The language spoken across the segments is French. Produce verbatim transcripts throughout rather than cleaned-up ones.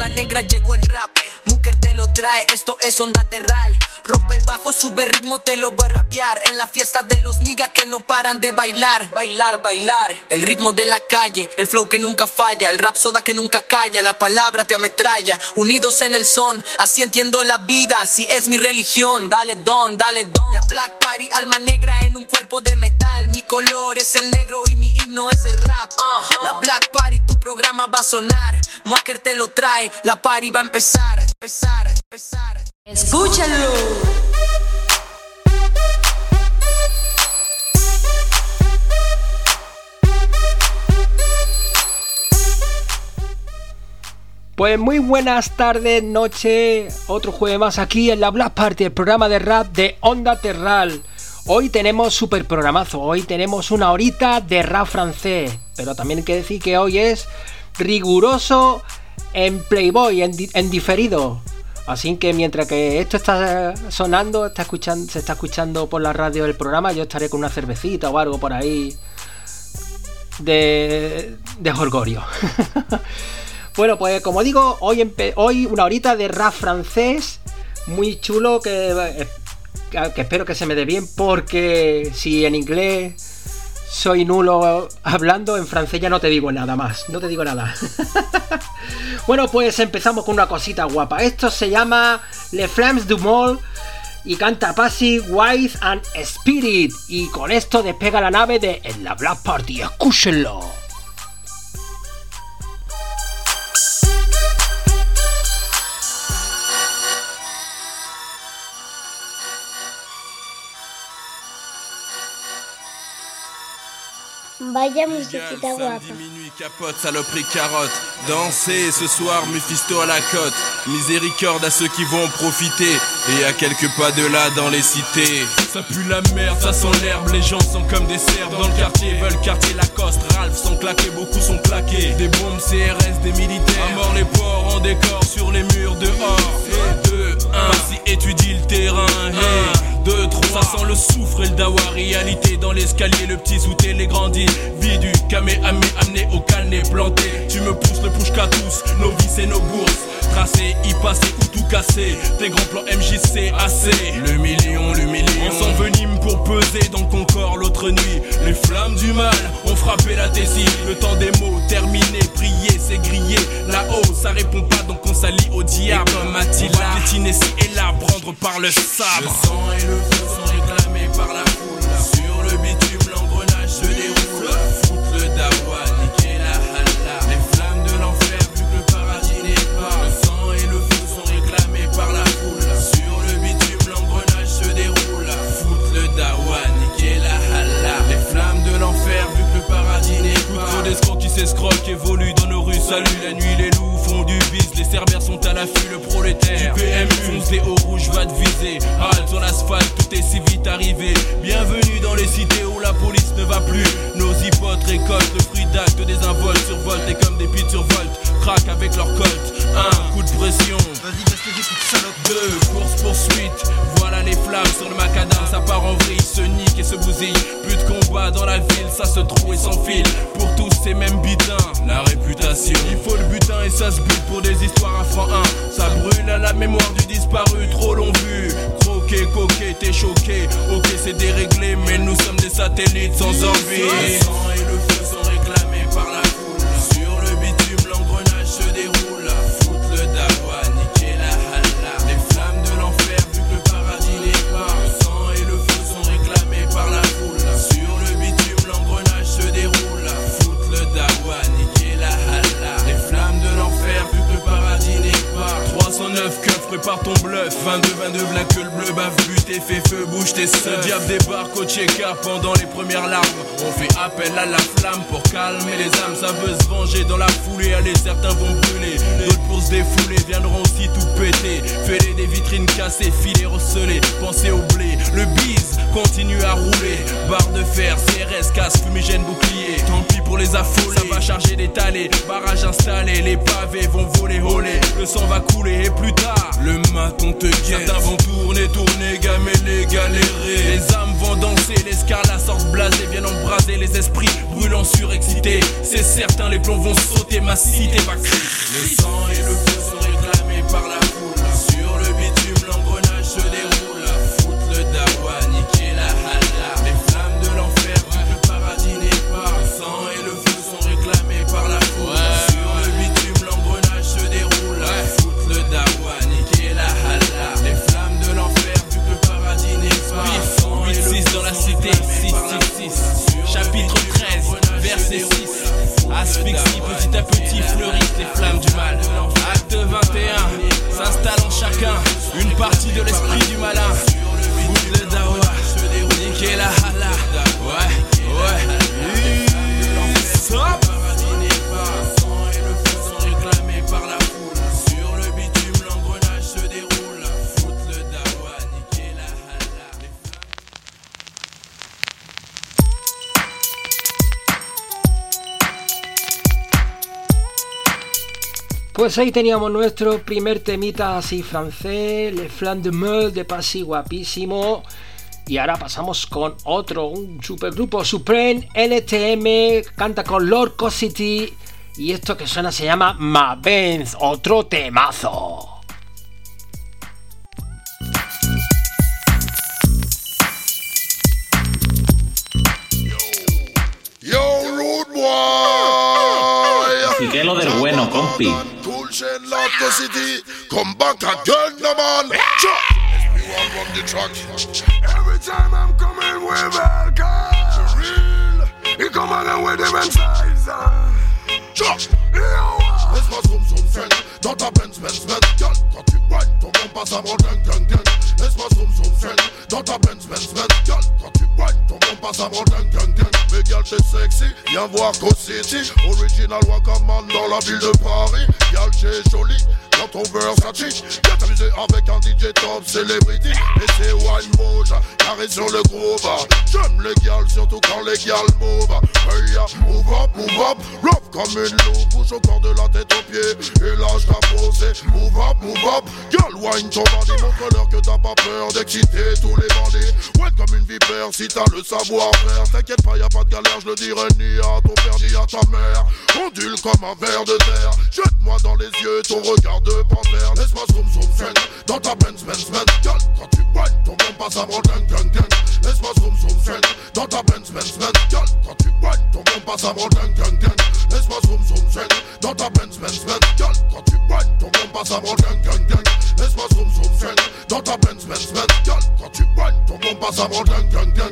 Alma negra llegó el rap, Muker te lo trae, esto es onda terral. Rompe el bajo, sube el ritmo, te lo voy a rapear. En la fiesta de los niggas que no paran de bailar. Bailar, bailar, el ritmo de la calle, el flow que nunca falla, el rap soda que nunca calla, la palabra te ametralla. Unidos en el son, así entiendo la vida, así es mi religión. Dale don, dale don. La Black Party, alma negra en un cuerpo de metal. Mi color es el negro y mi himno es el rap. uh, La Black Party, tu programa va a sonar. Muker te lo trae, la party va a empezar. Empezar, empezar. Escúchalo. Pues muy buenas tardes, noche, otro jueves más aquí en la Black Party, el programa de rap de Onda Terral. Hoy tenemos super programazo, hoy tenemos una horita de rap francés, pero también hay que decir que hoy es riguroso en Playboy, en, di- en diferido. Así que mientras que esto está sonando, está escuchando, se está escuchando por la radio el programa, yo estaré con una cervecita o algo por ahí de, de jolgorio. Bueno, pues como digo, hoy, empe- hoy una horita de rap francés muy chulo que, que espero que se me dé bien, porque si en inglés soy nulo hablando, en francés ya no te digo nada más, no te digo nada. Bueno, pues empezamos con una cosita guapa. Esto se llama Les Flammes du Mal y canta Passy, Wise and Spirit. Y con esto despega la nave de En la Black Party. Escúchenlo. Vaya musiquita guapa. Minuit, capote, saloperie, carotte. Danser ce soir, Mephisto à la côte. Miséricorde à ceux qui vont en profiter. Et à quelques pas de là dans les cités. Ça pue la merde, ça sent l'herbe. Les gens sont comme des cerfs dans le quartier. Veulent quartier Lacoste, Ralph sont claqués, beaucoup sont claqués. Des bombes C R S, des militaires. À mort les porcs en décor sur les murs dehors. Et deux, un, Passy étudie le terrain. Et deux, trois, ça sent le soufre et le dawa. Réalité dans l'escalier, le petit sous-té, les grandis. Vie du camé, amé, amené au calné, planté. Tu me pousses le push qu'à tous, nos vices et nos bourses. Tracé, y passer ou tout casser. Tes grands plans M J C assez. Le million, le million. On s'envenime pour peser dans ton corps l'autre nuit. Les flammes du mal ont frappé la thésie. Le temps des mots terminé, prier c'est griller. Là-haut ça répond pas donc on s'allie au diable. Comme Attila, on va piétiner ci et là, prendre par le sabre. Le sang et le feu sont réclamés par la foule. Sur le bitume l'engrenage se déroule. Foutre le dawa, niquer la halla. Les flammes de l'enfer vu que le paradis n'est pas. Le sang et le feu sont réclamés par la foule. Sur le bitume l'engrenage se déroule. Foutre le dawa, niquer la halla. Les flammes de l'enfer vu que le paradis n'est pas. Trop d'escrocs qui s'escroquent évoluent dans nos rues. Salut la nuit, les loups font du bis. Les cerbères sont à l'affût, le prolétaire du P M U. Fonce des hauts rouges va te viser. Halte sur l'asphalte, tout est si vite arrivé. Bienvenue dans les cités où la police ne va plus. Nos hypotes récoltent le fruit d'actes désinvoltes. Survoltent et comme des pites survoltent. Craquent avec leur colt. Un coup de pression. Vas-y, baisse les petites salopes. Deux, course poursuite. Voilà les flammes sur le macadam. Ça part en vrille, se nique et se bousille. Plus de combat dans la ville, ça se trouve et s'enfile. Pour tous ces mêmes butins, la réputation. Il faut le butin et ça se bute pour des histoires à franc un. Ça brûle à la mémoire du disparu, trop long vu. Croqué, coqué, t'es choqué. Ok, c'est déréglé, mais nous sommes des satellites sans envie. Le sang et le feu sont réclamés par la foule. Sur le bitume, l'engrenage se déroule. Foutre le dawa, niquer la halla. Les flammes de l'enfer, vu que le paradis n'est pas. Le sang et le feu sont réclamés par la foule. Sur le bitume, l'engrenage se déroule. Foutre le dawa, niquer la halla. Les flammes de l'enfer, vu que le paradis n'est pas. trois cent neuf keufs, prépare ton bluff. vingt-deux, vingt-deux, black que le bleu bave, but et fait feu, bouge tes seufs. Le diable débarque au Tchéka pendant les premières larmes. On fait appel à la flamme pour calmer les âmes. Ça veut se venger dans la foulée. Allez, certains vont brûler, d'autres pour se défouler viendront aussi tout péter. Fêler des vitrines cassées, filets recelés. Pensez au blé, le bise continue à rouler. Barre de fer, C R S, casse, fumigène, bouclier. Tant pis pour les affolés, ça va charger d'étaler. Barrage installé, les pavés vont voler, voler. Le sang va couler et plus tard, le maton te guette. Certains vont tourner, tourner, gameler, galérer. Les âmes vont danser, les scarlats sortent blasés. Viennent embraser les esprits brûlants surexcités. C'est certain, les plombs vont sauter, ma cité va crier. Le sang et le feu sont Pues ahí teníamos nuestro primer temita así francés, Le Flan de Meule de Passy, guapísimo. Y ahora pasamos con otro, un supergrupo, Supreme N T M, canta con Lord Cosity. Y esto que suena se llama Ma Benz, otro temazo. Yo, rude boy. Y que es lo del bueno, compi. Come back again, no man. Everyone run the track. Every time I'm coming with Velka, for real. He come again with them size. Laisse-moi zoom zoom zen. Dans ta Benz Benz Benz. Girl, quand tu whine, ton bon passe à mon gang gang gang. Laisse-moi zoom zoom zen. Dans ta Benz Benz Benz. Girl, quand tu whine, ton bon passe à mon gang gang gang. Mais girl, t'es sexy, viens voir Cosity. Original Wakaman dans la ville de Paris. Girl, t'es jolie dans ton Versace. Viens t'amuser avec un D J top celebrity. Et c'est wine mouche, carré sur le groove. J'aime les gals, surtout quand les gals move. Hey ya, move up, move up. Love comme une loupe, bouge au corps de la tête aux pieds. Et lâche ta posée, move up, move up. Girl, wine ton bandit, montre-leur que t'as pas peur d'exciter tous les bandits. Ouais, comme une vipère, si t'as le savoir-faire. T'inquiète pas, y'a pas de galère, je le dirai ni à ton père ni à ta mère. Ondule comme un ver de terre. Jette-moi dans les yeux ton regard de panthère. Laisse-moi zoom zoom zen. Dans ta Benz Benz Benz. Girl, quand tu whine, ton bon passe à mon gang gang gang. Laisse-moi zoom zoom zen. Dans ta Benz Benz Benz. Girl, quand tu whine, ton bon passe à mon gang gang gang. Laisse-moi zoom zoom zen. Dans ta Benz Benz Benz. Girl, quand tu whine, ton bon passe à mon gang gang gang. Laisse-moi zoom zoom zen. Dans ta Benz Benz Benz. Girl, quand tu whine, ton bon passe à mon gang gang gang.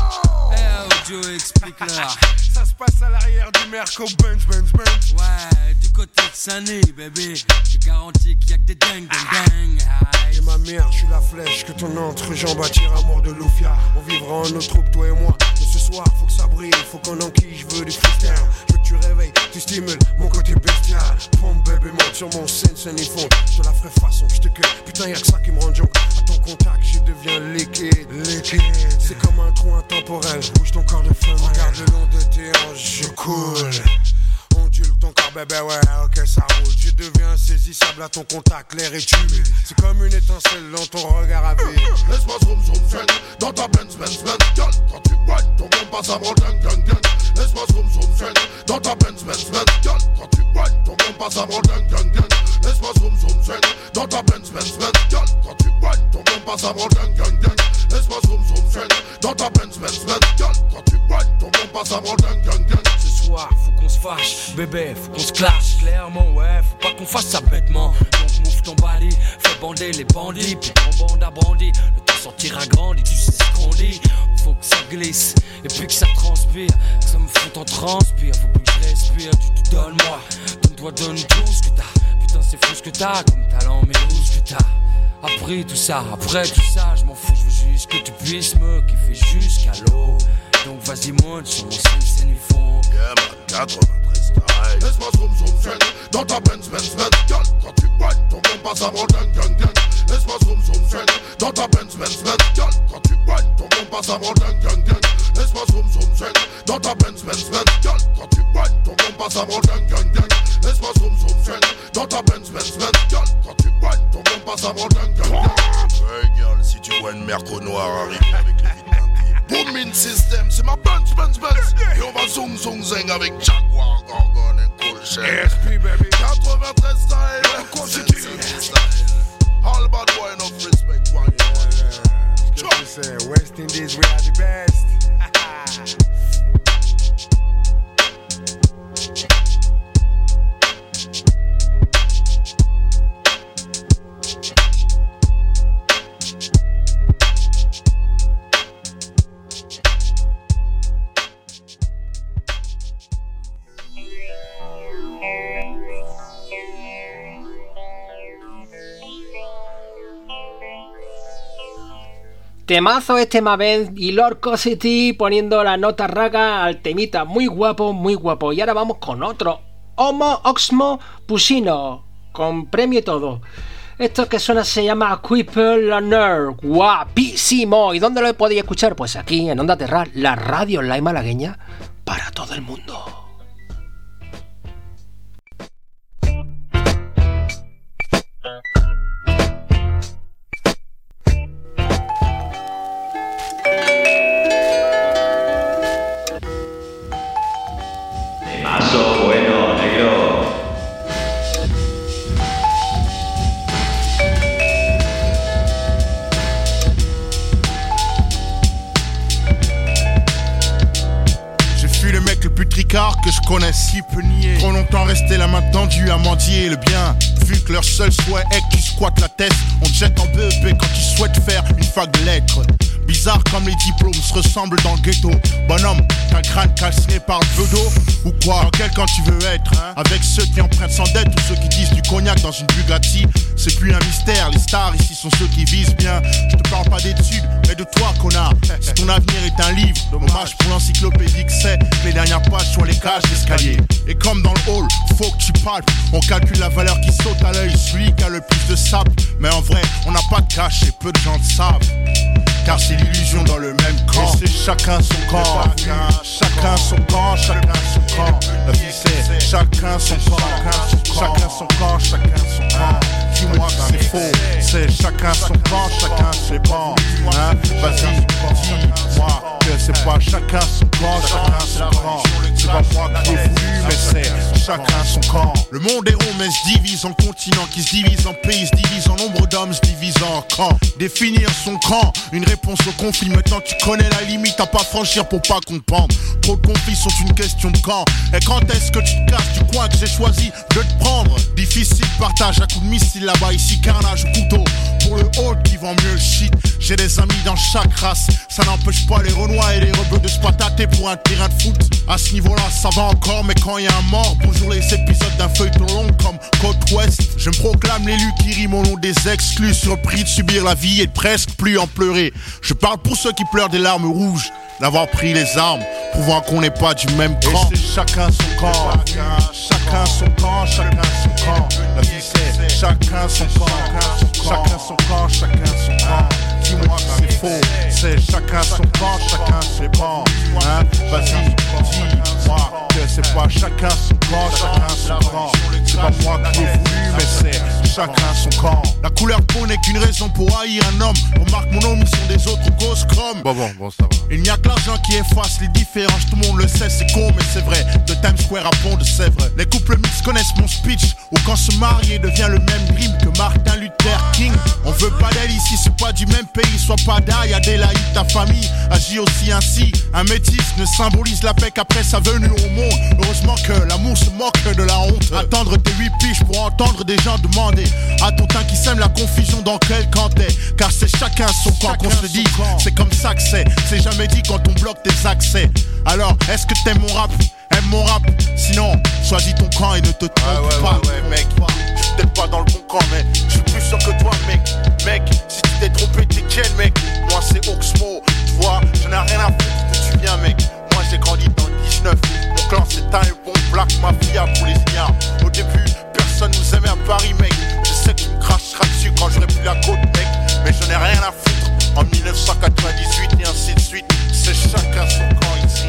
Eh, Joe, explique-leur. Ça se passe à l'arrière du Merco Benz Benz Benz. Ouais, du côté de Sané, bébé. Je garantis qu'il y a que des dingues, dingues, dingues. Et ma mère, je suis la flèche que ton entrejambe attire à mort de Lufia. On vivra en nos troupes, toi et moi. Mais ce soir, faut que ça brille, faut qu'on enquille, je veux du freestyle. Je veux que tu réveilles, tu stimules mon côté bestial. Pompe bébé, monte sur mon scène, scène et fond. Je te la ferai façon, je te cueille. Putain, y'a que ça qui me rend junk. À ton contact, je deviens liquide. Liquide. C'est comme un trou intemporel. Bouge ton corps de flamme. Regarde le long de tes hanches, je coule. Ondule ton corps, bébé, ouais, ok, ça roule. Je deviens insaisissable à ton contact, l'air est humide. C'est comme une étincelle dans ton regard à vide. Laisse-moi zoom zoom zen. Dans ta Benz Benz Benz. Girl, quand tu whine, ton bon passe à mon gang gang gang. Laisse-moi zoom zoom zen. Dans ta Benz Benz Benz. Girl, quand tu whine, ton bon passe à mon gang gang gang. Laisse-moi zoom zoom zen. Dans ta Benz Benz Benz. Girl, quand tu whine, ton bon passe à mon gang gang gang. Laisse-moi zoom zoom zen. Dans ta Benz Benz Benz. Girl, quand tu whine, ton bon passe à mon gang gang gang. Ce soir, faut qu'on se fâche, bébé, faut qu'on se clash. Clairement, ouais, faut pas qu'on fasse ça bêtement. Donc move ton bali, fais bander les bandits. Puis ton bande a brandi, le temps sortira grandi, tu sais ce qu'on dit. Faut que ça glisse, et puis que ça transpire. Que ça me fout en transpire, faut plus que je respire. Tu te donnes moi, donne-toi, donne tout ce que t'as. Putain, c'est fou ce que t'as, comme talent, mais où ce que t'as. Après tout ça, après tout ça, je m'en fous, je veux juste que tu puisses me kiffer jusqu'à l'eau. Donc vas-y monte sur mon scène, scène ils font. Yeah man, quatre-vingt-treize style. Laisse-moi zoom zoom zen. Dans ta Benz Benz Benz. Girl, quand tu whine, ton bon passe à mon gang gang gang. Laisse-moi zoom zoom zen. Dans ta Benz Benz Benz. Girl, quand tu whine, ton bon passe à mon gang gang gang. Laisse-moi zoom zoom zen. Dans ta Benz Benz Benz. Girl, quand tu whine, ton bon passe à mon gang gang gang. Laisse-moi zoom zoom zen. Dans ta Benz Benz Benz. Girl, quand tu whine, ton bon passe à mon gang gang gang. Hey girl, si tu vois une Merco noire arriver avec les vides teintées. Booming system, c'est ma Benz Benz Benz. Et on va zoom zoom zing avec Jaguar, Gorgon et Cool Shell. S P baby, quatre-vingt-treize style, Cosity style. All bad boy enough respect, one qu'est-ce que tu sais, West Indies, we are the best. Temazo este Mavens y Lord Cosity poniendo la nota raga al temita, muy guapo, muy guapo. Y ahora vamos con otro, Homo Oxmo Pusino, con premio y todo. Esto que suena se llama Quipper Learner, guapísimo. ¿Y dónde lo podéis escuchar? Pues aquí en Onda Terra, la radio online malagueña para todo el mundo. reconnaissent, qui peut nier. Trop longtemps resté la main tendue à mendier le bien. Vu que leur seul souhait est que tu squattes la tête, on te jette en B E P quand tu souhaites faire une fac de lettres. Bizarre comme les diplômes se ressemblent dans le ghetto. Bonhomme, t'as le crâne calciné par le peu d'eau. Ou quoi, dans quel camp tu veux être, hein? Avec ceux qui empruntent sans dette ou ceux qui disent du cognac dans une Bugatti. C'est plus un mystère, les stars ici sont ceux qui visent bien. Je te parle pas d'études, mais de toi connard. Si ton avenir est un livre, dommage pour l'encyclopédie que c'est que les dernières pages soient les cages d'escalier. Et comme dans le hall, faut que tu palpes. On calcule la valeur qui saute à l'œil, celui qui a le plus de sable. Mais en vrai, on n'a pas de cash et peu de gens le savent. Car c'est l'illusion dans le même camp. Et c'est chacun son camp. Chacun, chacun son camp, chacun son camp. La vie c'est chacun son camp. Chacun son camp, chacun son camp. Dis-moi que c'est faux. C'est chacun son camp, chacun ses bancs. Hein? Vas-y, dis-moi que c'est pas chacun son camp, chacun son camp. C'est pas moi qui ai voulu, mais c'est chacun son camp. Le monde est rond mais se divise en continents, qui se divise en pays, se divise en nombre d'hommes, se divise en camps. Définir son camp, une réponse au conflit. Maintenant tu connais la limite à pas franchir pour pas comprendre. Trop de conflits sont une question de camp. Et quand est-ce que tu te casses du coin que j'ai choisi de te prendre? Difficile partage à coup de missile là-bas, ici carnage au couteau. Pour le haut qui vend mieux le shit, j'ai des amis dans chaque race. Ça n'empêche pas les renois et les rebeux de se patater pour un terrain de foot. À ce niveau-là ça va encore, mais quand y a un mort, bonjour les épisodes d'un feuilleton long comme Côte Ouest. Je me proclame l'élu qui rime au nom des exclus, surpris de subir la vie et de presque plus en pleurer. Je parle pour ceux qui pleurent des larmes rouges d'avoir pris les armes, prouvant qu'on n'est pas du même camp. Et c'est chacun son camp, chacun son camp, chacun son camp. La vie c'est chacun son camp, chacun son camp, chacun son camp. Dis-moi que c'est faux, c'est chacun son camp, chacun ses bancs. Hein? Vas-y, dis-moi que c'est pas chacun son camp, chacun son camp. C'est pas moi qui ai voulu, mais c'est chacun son camp. La couleur de peau n'est qu'une raison pour haïr un homme. Remarque mon omission des autres causes chrome. Bon bon bon ça va. Il n'y a que l'argent qui efface les différences, tout le monde le sait, c'est con mais c'est vrai. De Times Square à Pont de Sèvres, les couples mixtes connaissent mon speech. Ou quand se marier devient le même dream que Martin Luther King. On veut pas d'elle ici, c'est pas du même pays. Sois pas d'ail, Adélaïde, ta famille agit aussi ainsi. Un métis ne symbolise la paix qu'après sa venue au monde. Heureusement que l'amour se moque de la honte. Attendre tes huit piges pour entendre des gens demander à ton teint qui sème la confusion dans quel camp t'es. Car c'est chacun son camp qu'on se dit. C'est comme ça que c'est, c'est jamais dit quand on bloque tes accès. Alors, est-ce que t'aimes mon rap? Aime mon rap? Sinon, choisis ton camp et ne te trompe ah ouais, pas. Ouais, ouais, mec, je suis peut-être pas dans le bon camp, mais je suis plus sûr que toi, mec. Mec, si tu t'es trompé, t'es quel, mec? Moi, c'est Oxmo, tu vois, j'en ai rien à foutre d'où tu viens, mec. Moi, j'ai grandi dans le dix-neuf. Mon clan, c'est un bon black mafia pour les ignares. Au début, personne nous aimait à Paris, mec. Je sais que tu me cracheras dessus quand j'aurai plus la côte, mec. Mais j'en ai rien à foutre. En dix-neuf cent quatre-vingt-dix-huit et ainsi de suite, c'est chacun son camp ici.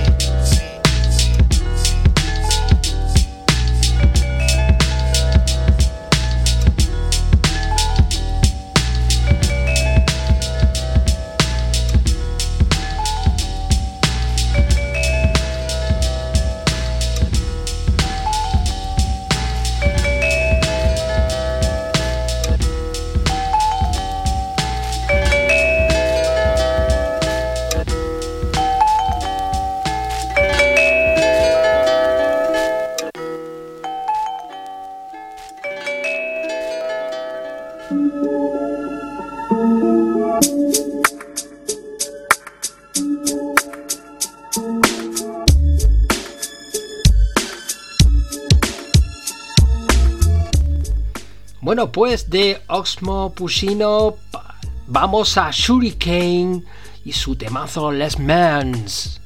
Bueno, pues de Oxmo Puccino vamos a Shurikane y su temazo Les Mans.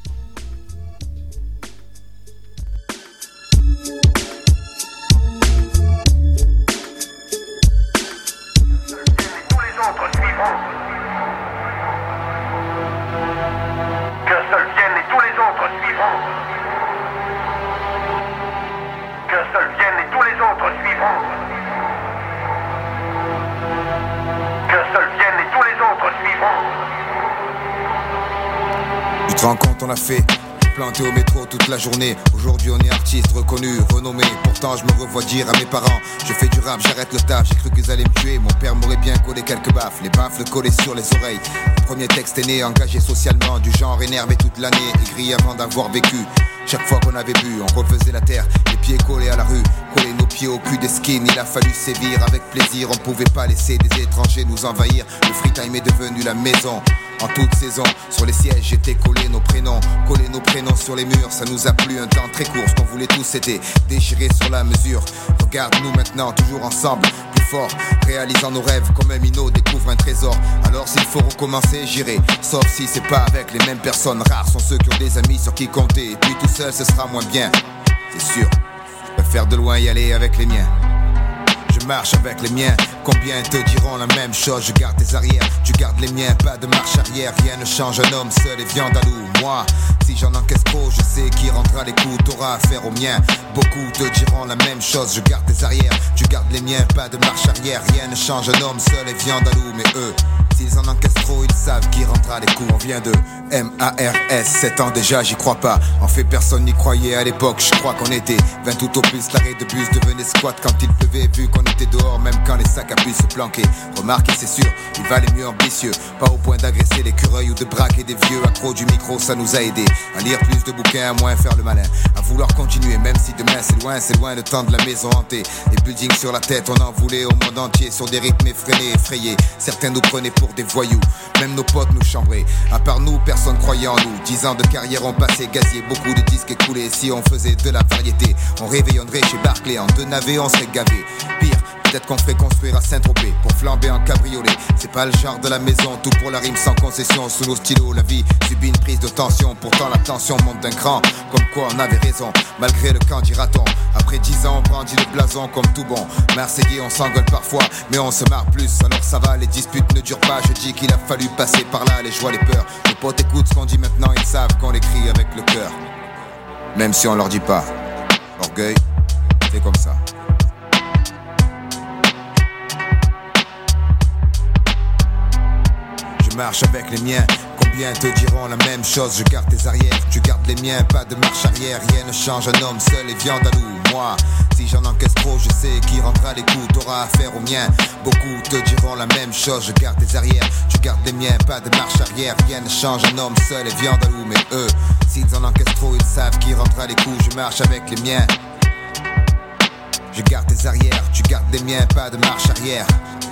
Tu te rends compte, on a fait planter au métro toute la journée. Aujourd'hui on est artiste, reconnu, renommé. Pourtant je me revois dire à mes parents: je fais du rap, j'arrête le taf. J'ai cru qu'ils allaient me tuer, mon père m'aurait bien collé quelques baffes. Les baffles collés sur les oreilles. Le premier texte est né, engagé socialement. Du genre énervé toute l'année, aigri avant d'avoir vécu. Chaque fois qu'on avait bu, on refaisait la terre, les pieds collés à la rue, coller nos pieds au cul des skins. Il a fallu sévir avec plaisir, on pouvait pas laisser des étrangers nous envahir. Le free time est devenu la maison. En toute saison, sur les sièges étaient collés nos prénoms. Coller nos prénoms sur les murs, ça nous a plu un temps très court. Ce qu'on voulait tous c'était déchirer sur la mesure. Regarde-nous maintenant, toujours ensemble, plus fort, réalisant nos rêves comme un minot découvre un trésor. Alors s'il faut recommencer, j'irai, sauf si c'est pas avec les mêmes personnes. Rares sont ceux qui ont des amis sur qui compter. Et puis tout seul ce sera moins bien, c'est sûr. Je préfère de loin y aller avec les miens. Je marche avec les miens, combien te diront la même chose. Je garde tes arrières, tu gardes les miens, pas de marche arrière. Rien ne change, un homme seul et viande à loup. Moi, si j'en encaisse trop, je sais qui rendra les coups. T'auras affaire aux miens, beaucoup te diront la même chose. Je garde tes arrières, tu gardes les miens, pas de marche arrière. Rien ne change, un homme seul et viande à loup. Mais eux, s'ils en encaissent trop, ils savent qui rendra les coups. On vient de M A R S, sept ans déjà, j'y crois pas. En fait, personne n'y croyait à l'époque, je crois qu'on était vingt tout au plus, l'arrêt de bus devenait squat quand il pleuvait, vu qu'on était dehors, même quand les sacs à puce se planquaient. Remarquez, c'est sûr, il valait mieux ambitieux, pas au point d'agresser l'écureuil ou de braquer des vieux. Accro du micro, ça nous a aidé à lire plus de bouquins, à moins faire le malin, à vouloir continuer, même si demain c'est loin, c'est loin le temps de la maison hantée. Les buildings sur la tête, on en voulait au monde entier, sur des rythmes effrénés, effrayés. Certains nous prenaient pour des voyous, même nos potes nous chambraient. À part nous, personne croyait en nous. Dix ans de carrière ont passé, gazier, beaucoup de disques écoulés. Si on faisait de la variété, on réveillonnerait chez Barclay. En deux navets, on serait gavé. Pire, peut-être qu'on ferait construire à Saint-Tropez pour flamber en cabriolet. C'est pas le genre de la maison, tout pour la rime sans concession. Sous nos stylos, la vie subit une prise de tension. Pourtant la tension monte d'un cran, comme quoi on avait raison, malgré le camp dira-t-on. Après dix ans, on brandit le blason comme tout bon Marseillais, on s'engueule parfois, mais on se marre plus. Alors ça va, les disputes ne durent pas. Je dis qu'il a fallu passer par là, les joies, les peurs. Les potes écoutent ce qu'on dit maintenant, ils savent qu'on l'écrit avec le cœur. Même si on leur dit pas. Orgueil, c'est comme ça. Je marche avec les miens, combien te diront la même chose. Je garde tes arrières, tu gardes les miens, pas de marche arrière. Rien ne change, un homme seul et viande à loup. Moi, si j'en encaisse trop, je sais qui rendra les coups. T'auras affaire aux miens, beaucoup te diront la même chose. Je garde tes arrières, tu gardes les miens, pas de marche arrière. Rien ne change, un homme seul et viande à loup. Mais eux, s'ils en encaissent trop, ils savent qui rendra les coups. Je marche avec les miens, je garde tes arrières, tu gardes les miens, pas de marche arrière.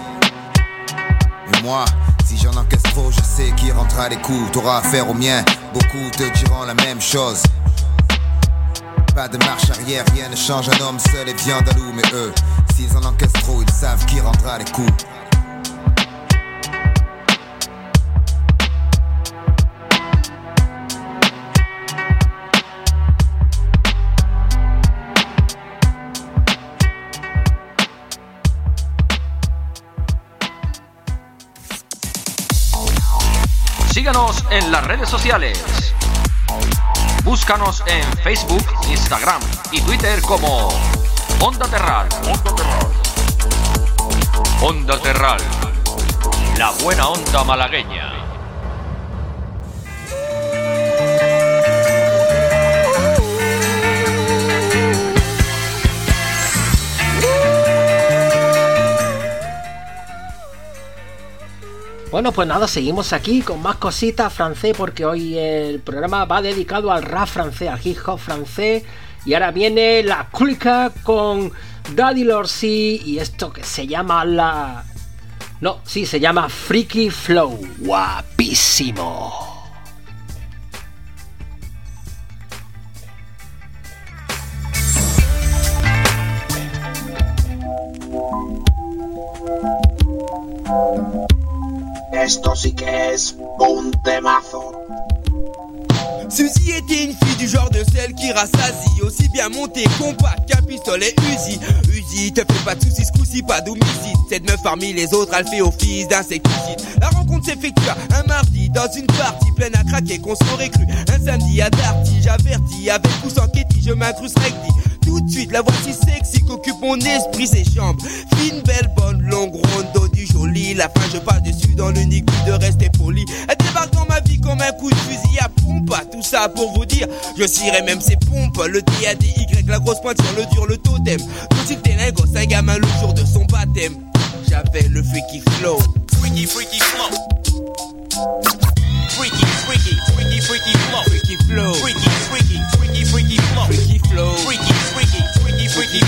Et moi, si j'en encaisse trop, je sais qui rendra les coups. T'auras affaire aux miens, beaucoup te diront la même chose. Pas de marche arrière, rien ne change, un homme seul et viande à loup. Mais eux, s'ils en encaissent trop, ils savent qui rendra les coups. Síguenos en las redes sociales. Búscanos en Facebook, Instagram y Twitter como Onda Terral. Onda Terral. Onda Terral. La buena onda malagueña. Bueno, pues nada, seguimos aquí con más cositas francés, porque hoy el programa va dedicado al rap francés, al hip hop francés. Y ahora viene la Cúlica con Daddy Lorsi y esto que se llama la... No, sí, se llama Freaky Flow. Guapísimo. Esto sí que es un temazo. Suzy était une fille du genre de celle qui rassasie, aussi bien montée compact qu'un pistolet Uzi. Uzi, te fais pas de soucis, ce coup-ci pas d'homicide. Cette meuf parmi les autres, elle fait office d'insecticide. La rencontre s'effectua un mardi dans une partie pleine à craquer qu'on s'aurait cru. Un samedi à Darty, j'avertis, avec ou sans kéti, je m'incruste recti. Tout de suite, la voici sexy qu'occupe mon esprit, ses chambres. Fine, belle, bonne, longue, ronde, dos du joli. La fin, je passe dessus dans l'unique but de rester poli. Elle débarque dans ma vie comme un coup de fusil à pompe. Tout ça pour vous dire, je cirais même ses pompes. Le D A D Y, la grosse pointe sur le dur, le totem. Tout si t'es un gosse, un gamin le jour de son baptême. J'avais le freaky flow. Freaky, freaky flow. Freaky, freaky, freaky, freaky flow. Freaky flow. Freaky, freaky, freaky, freaky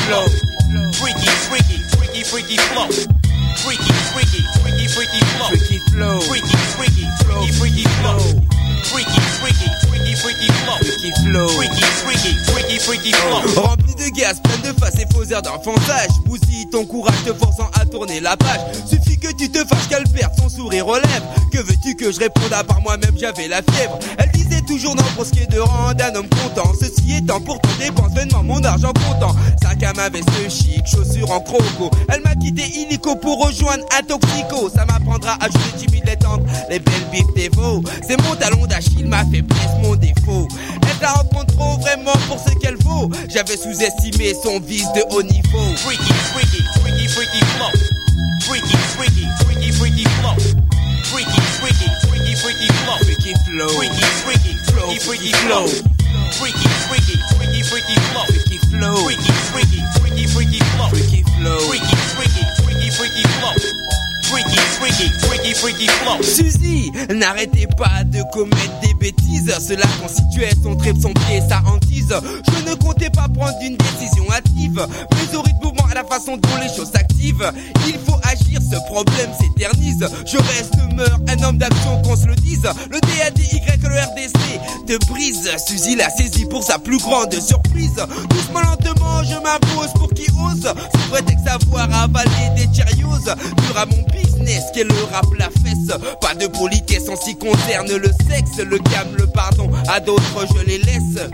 flow. Freaky, freaky, freaky, freaky flow. Freaky, freaky, freaky, freaky flow. Freaky flow. Freaky, freaky, freaky, freaky flow. Freaky, freaky, freaky, freaky flow. Freaky flow. Freaky, freaky, freaky, freaky flow. Rempli de gaz, plein de faces et faux airs d'enfantage. Bousille ton courage te forçant à tourner la page. Suffit que tu te fâches qu'elle perde son sourire aux lèvres. Que veux-tu que je réponde à part moi-même, j'avais la fièvre. Elle disait toujours non pour ce qui est de rendre un homme content. Ceci étant pourtant dépense vainement mon argent comptant. Sac à main, veste chic, chaussures en croco. Elle m'a quitté illico pour rejoindre un toxico. Ça m'apprendra à jouer timide et tendre les belles bifs des veaux. C'est mon talon d'Achille, ma faiblesse, mon défaut. Elle la rencontre trop vraiment pour ce qu'elle vaut. J'avais sous-estimé son vice de haut niveau. Freaky, freaky, freaky, freaky flow. Freaky, freaky, freaky, freaky flow. Freaky, freaky, freaky, freaky flow. Freaky flow. Freaky, freaky, freaky, freaky flow. Freaky, freaky, freaky, freaky flow. Freaky flow. Freaky, freaky, freaky, freaky flow. Freaky flow. Freaky, freaky, freaky, freaky flow. Freaky, freaky, freaky, freaky flow. Suzy, n'arrêtez pas de commettre des bêtises. Cela constituait son trip, son pied, sa hantise. Je ne comptais pas prendre une décision hâtive, mais au rythme mouvement à la façon dont les choses s'activent. Il faut agir, ce problème s'éternise. Je reste, meurs, un homme d'action qu'on se le dise. Le D A D Y, le R D C te brise. Suzy l'a saisi pour sa plus grande surprise. Doucement, lentement, je m'impose pour qui ose. Sous prétexte savoir avaler des Cheerios. Dur à mon business, qu'est le rap, la fesse. Pas de politesse en ce qui concerne le sexe. Le calme, le pardon, à d'autres je les laisse.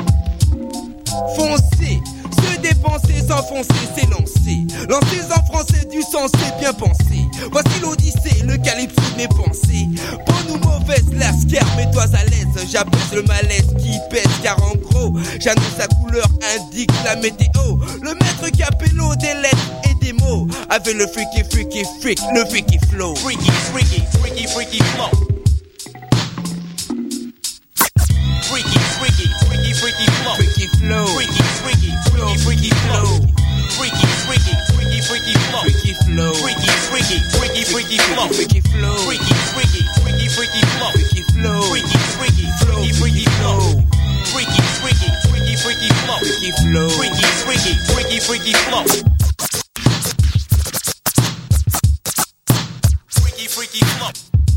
Foncer, se dépenser, s'enfoncer, s'élancer. Lancer en français du sens, c'est bien pensé. Voici l'odyssée, le calypso de mes pensées. Bonne ou mauvaise, lascar, mets-toi à l'aise. J'apaise le malaise qui pèse, car en gros, j'annonce sa couleur, indique la météo. Le maître Capello, des lettres et des mots. Avec le freaky, freaky, freak, le freaky flow. Freaky, freaky, freaky, freaky flow. Freaky, freaky, freaky, freaky flow. Freaky flow. Freaky, freaky, freaky, freaky flow. Freaky, freaky, freaky, freaky flow. Freaky flow. Freaky, freaky, freaky, freaky flow. Freaky flow. Freaky, freaky, freaky, freaky flow. Freaky flow. Freaky, freaky, freaky, freaky flow. Freaky, freaky, freaky, freaky flow. Freaky flow. Freaky, freaky, freaky, freaky flow. Freaky, freaky flow.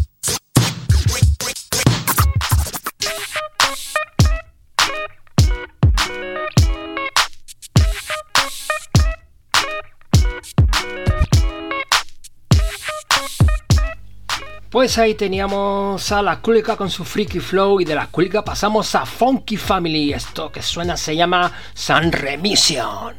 Pues ahí teníamos a La Cúlica con su Freaky Flow y de La Cúlica pasamos a Funky Family. Esto que suena se llama Sun Remission.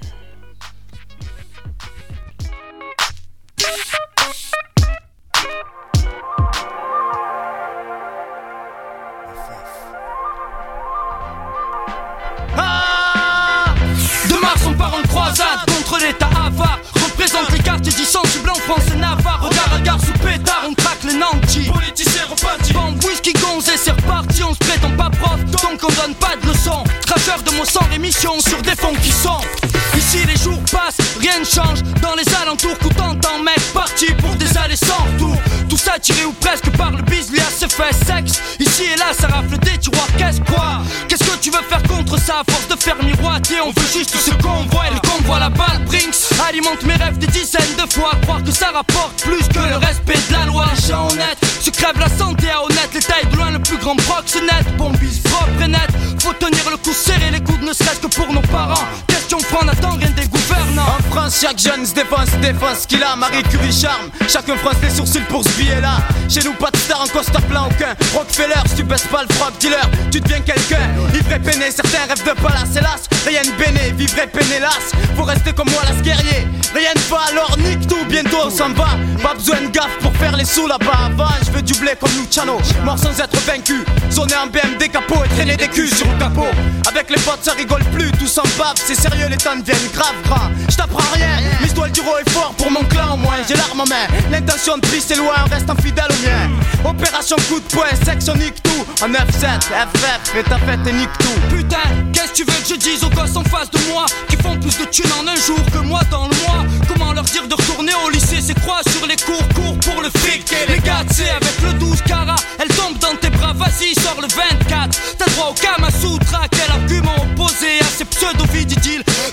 Ah, de Mars on part en croisade contre l'état avare. Représente les quartiers du sensible en France et Navarre. Regard à gare sous pétard, on traque les nantis. Politiciens repartis. Vend whisky gonzé, c'est reparti. On se prétend pas prof, donc on donne pas de leçons. Cracheur de mots sans rémission sur des fonds qui sont. Ici les jours passent, rien ne change. Dans les alentours, coup t'entends mec parti pour des allées sans retour. Tout ça tiré ou presque par le bis, lié à ses fesses sexe. Ici et là ça rafle des tiroirs, qu'est-ce quoi? Qu'est-ce que tu veux faire contre ça à force de faire miroiter? On veut juste ce qu'on voit et le convoi la balle Brinks alimente mes rêves des dizaines de fois. Croire que ça rapporte plus que le respect de la loi. Les gens honnêtes se crèvent la santé à honnête. Les tailles de loin le plus grand proxénète. Bon bis propre et net. Faut tenir le coup serré, les coudes ne serait-ce que pour nos parents. Question prendre à temps, rien des gouvernants. En France chaque jeune se défense, défense qu'il a. Marie Curie charme, chacun fronce les sourcils pour ce billet là. Chez nous pas de star en costard plein aucun. Rockefeller, si tu baisses pas le frog dealer, tu deviens quelqu'un. Ivre et peiné, certains rêvent de palace hélas. Rien de béné, vivre et peiné las. Faut rester comme moi las guerrier. Rien ne va alors nique tout, bientôt on s'en va. Pas besoin de gaffe pour faire les sous là-bas. Avant je veux du blé comme Luciano, mort sans être vaincu. Zoner en B M des capots et traîner des culs sur le capot. Avec les potes ça rigole plus, tout s'en bave. C'est sérieux les temps deviennent grave grand. J't'apprends rien, mise-toi le duro est fort pour mon clan au moins. J'ai l'arme en main, l'intention de prise c'est loin, reste fidèle au mien. Opération coup de poing, section nique tout. En neuf sept, F F, et ta fête et nique tout. Putain, qu'est-ce que tu veux que je dise aux gosses en face de moi qui font plus de thunes en un jour que moi dans le mois? Comment leur dire de retourner au lycée? C'est quoi sur les cours, cours pour le fric? Et les gars, tu sais, avec le douze carats, elle tombe dans tes bras, vas-y, sors le vingt-quatre. T'as droit au Kama Sutra, quel argument opposé à ces pseudo-vididiles? Le simple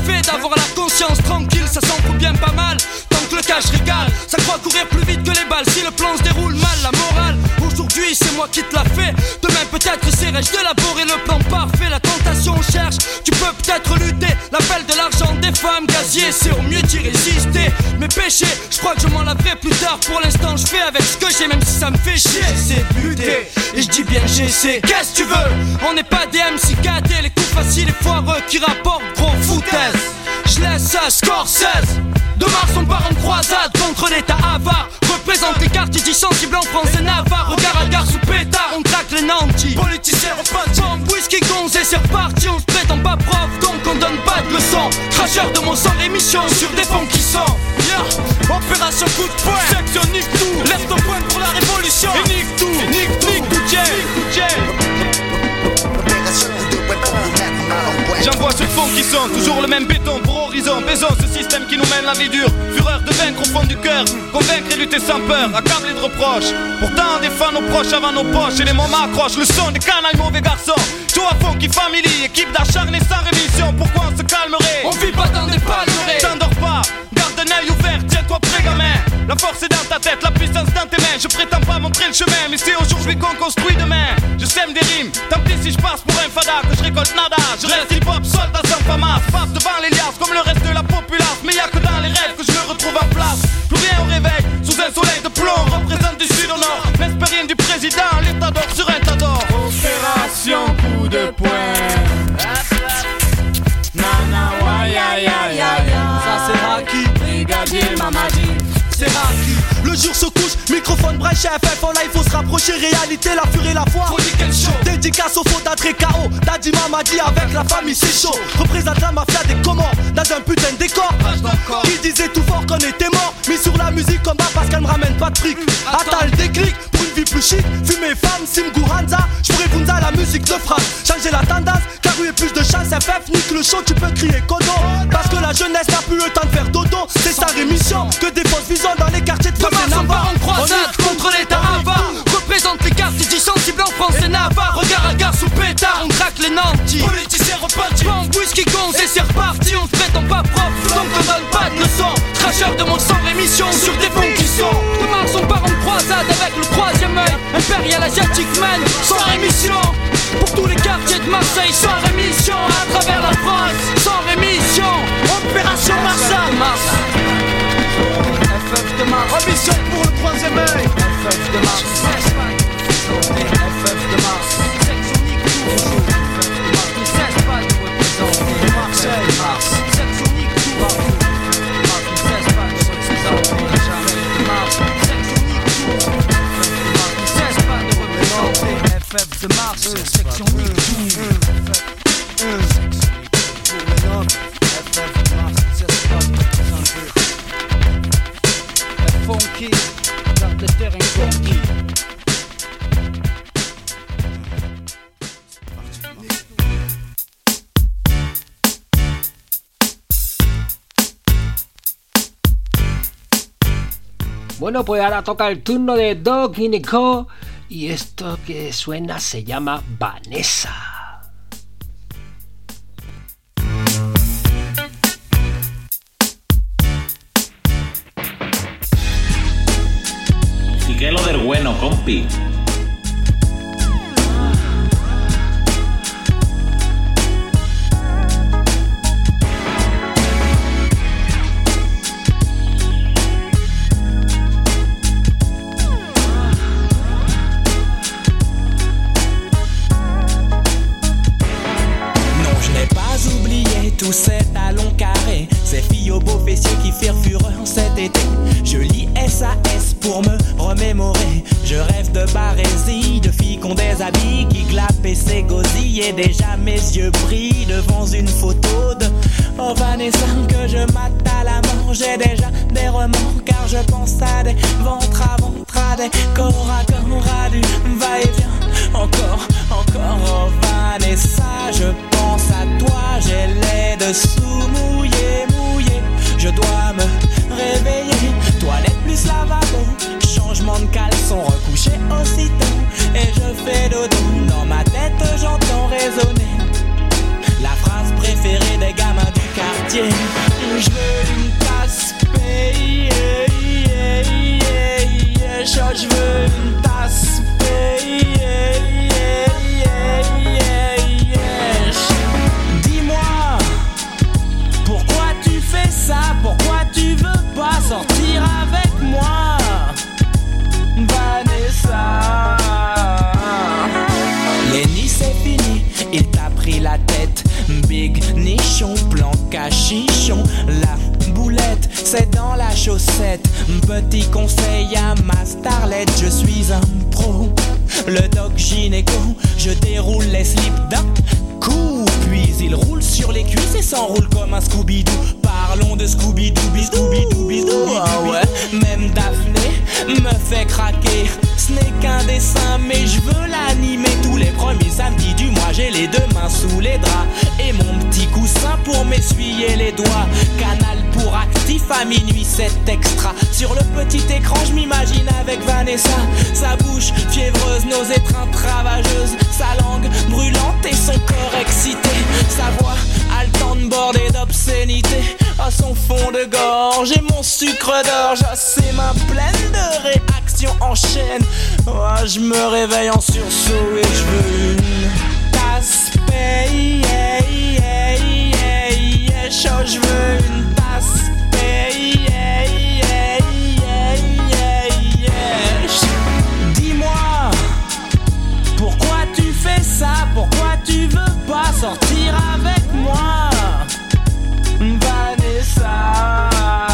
fait d'avoir la conscience tranquille, ça s'en fout bien pas mal. Tant que le cash régale, ça croit courir plus vite que les balles. Si le plan se déroule mal, la morale, aujourd'hui c'est moi qui te l'a fait. Demain peut-être essaierai-je d'élaborer le plan parfait. La tentation cherche, tu peux peut-être lutter. L'appel de l'argent des femmes, gazier, c'est au mieux d'y résister. Mes péchés, je crois que je m'en laverai plus tard. Pour l'instant je fais avec ce que j'ai, même si ça me fait chier. J'essaie de lutter, et je dis bien j'essaie. Qu'est-ce que tu veux? On n'est pas des M C gâtés, les coups faciles et foireux qui rapportent gros foutaise. Je laisse ça Scorsese. De Mars on part en croisade contre l'état avare. Représente les quartiers dits sensibles en France et Navarre. Regard à gare sous pétard, on traque les nantis. Politiciens repartis, bombe, whisky, gonze et c'est reparti. On se prétend pas prof, donc on donne pas de leçons. Cracheur de mon sang, émission sur des fonds qui sont yeah. Opération coup de poing, section nique tout. Lève ton poing pour la révolution. Et nique tout, nique tout, nique tout, tiens, nique tout, tiens. J'envoie ce fond qui sont toujours le même béton pour horizon. Baisons ce système qui nous mène la vie dure. Fureur de vaincre au fond du cœur. Convaincre et lutter sans peur, accablé de reproches. Pourtant on défend nos proches avant nos poches. Et les moments accrochent le son des canailles mauvais garçons. Joue à fond qui family, équipe d'acharnés sans rémission. Pourquoi on se calmerait? On vit pas dans des palmeraies. T'endors pas, garde un œil ouvert, tiens-toi prêt gamin. La force est dans ta tête, la puissance dans tes mains. Je prétends pas montrer le chemin, mais c'est aujourd'hui qu'on construit demain. Je sème des rimes, tant pis si je passe pour un fada. Que je récolte nada, je reste hip-hop, soldat sans famas. Passe devant les liasses comme le reste de la populace. Mais y'a que dans les rêves que je me retrouve en place. Plus rien au réveil, sous un soleil de plomb. Représente du sud au nord, l'espérine du président. L'état d'or sur un tas d'or. Opération coup de poing. Nana, wa ya ya ya ya. Ça c'est Raki, brigadier Mamadi. C'est Raki. Le jour se couche, microphone brèche, F F en live, faut se rapprocher, réalité, la furie, la foi. Faut dire quel show. Dédicace au faux d'Adré K O, Daddy Mamadi avec la famille, c'est chaud. Représente la mafia des Comores, dans un putain de décor. Qui disait tout fort qu'on était mort, mis sur la musique comme bas parce qu'elle me ramène pas de fric. Attends le déclic, pour une vie plus chic, fumer femme, Simgu Hanza. J'pourrais Bunza la musique de France, changer la tendance, car où est plus de chance, F F, nique le show, tu peux crier Kodo. Parce que la jeunesse n'a plus le temps de faire dodo, c'est sa rémission. Que des fausses visions dans les quartiers de France et Navarre. En croisade contre l'état avare. Représente les quartiers dits sensibles en France et Navarre. Regard à gare sous pétard, on traque les nantis. Politiciens repartis, bombe, whisky, gonze et c'est reparti. On se prétend pas prof, donc on donne pas de leçons. Cracheur de mon sang, rémission sur des fonds qui sont. De Mars on part en croisade avec le troisième œil. Impérial asiatique man, sans rémission. Pour tous les quartiers de Marseille, sans rémission. À travers la France, sans rémission. Opération Marseille. F F de Mars, ambition pour le troisième œil. F F de Mars, F F de Mars, section nique tout. F F de Mars, ne cesse pas de représenter Marseille, Mars, section nique tout. Mars, ne cesse pas de représenter jamais Mars, section nique tout. Mars, ne cesse pas de représenter F F de Mars, section nique tout. F F de Mars, ne cesse pas de représenter. Funky, garde le terrain funky. Bueno, pues ahora toca el turno de Doc y Nico y esto que suena se llama Vanessa. ¿Qué es lo del bueno, compi? Tous ces talons carrés, ces filles aux beaux fessiers qui firent fureur cet été. Je lis S A S pour me remémorer. Je rêve de barésie, de filles qui ont des habits qui glapent et s'égosillent. Et déjà mes yeux brillent devant une photo de oh Vanessa que je mate à la mort. J'ai déjà des remords car je pense à des ventres à ventre, à des corps à corps, à du va-et-vient. Encore, encore, oh Vanessa, je pense à toi, j'ai les dessous mouillés, mouillés. Je dois me réveiller, toilette plus lavabo, changement de caleçon, recouché aussitôt. Et je fais dodo, dans ma tête j'entends résonner la phrase préférée des gamins du quartier. cachichon. La boulette, c'est dans la chaussette. Petit conseil à ma starlette, je suis un pro. Le doc gynéco, je déroule les slips d'un coup. Puis il roule sur les cuisses et s'enroule comme un Scooby-Doo. Parlons de Scooby-Doo, Scooby-Doo, Scooby-Doo. Ah ouais, même Daphné me fait craquer. Ce n'est qu'un dessin mais je veux l'animer. Tous les premiers samedis du mois j'ai les deux mains sous les draps et mon petit coussin pour m'essuyer les doigts. Canal pour actif à minuit sept extra. Sur le petit écran je m'imagine avec Vanessa. Sa bouche fiévreuse, nos étreintes ravageuses. Sa langue brûlante et son corps excité. Sa voix haletante bordée d'obscénité. À son fond de gorge et mon sucre d'orge. À ses mains pleines de réactions en chaîne. Oh, je me réveille en sursaut et je veux une tasse paye. Oh, je veux une tasse paye. Dis-moi, pourquoi tu fais ça? Pourquoi tu veux pas sortir avec moi, Vanessa?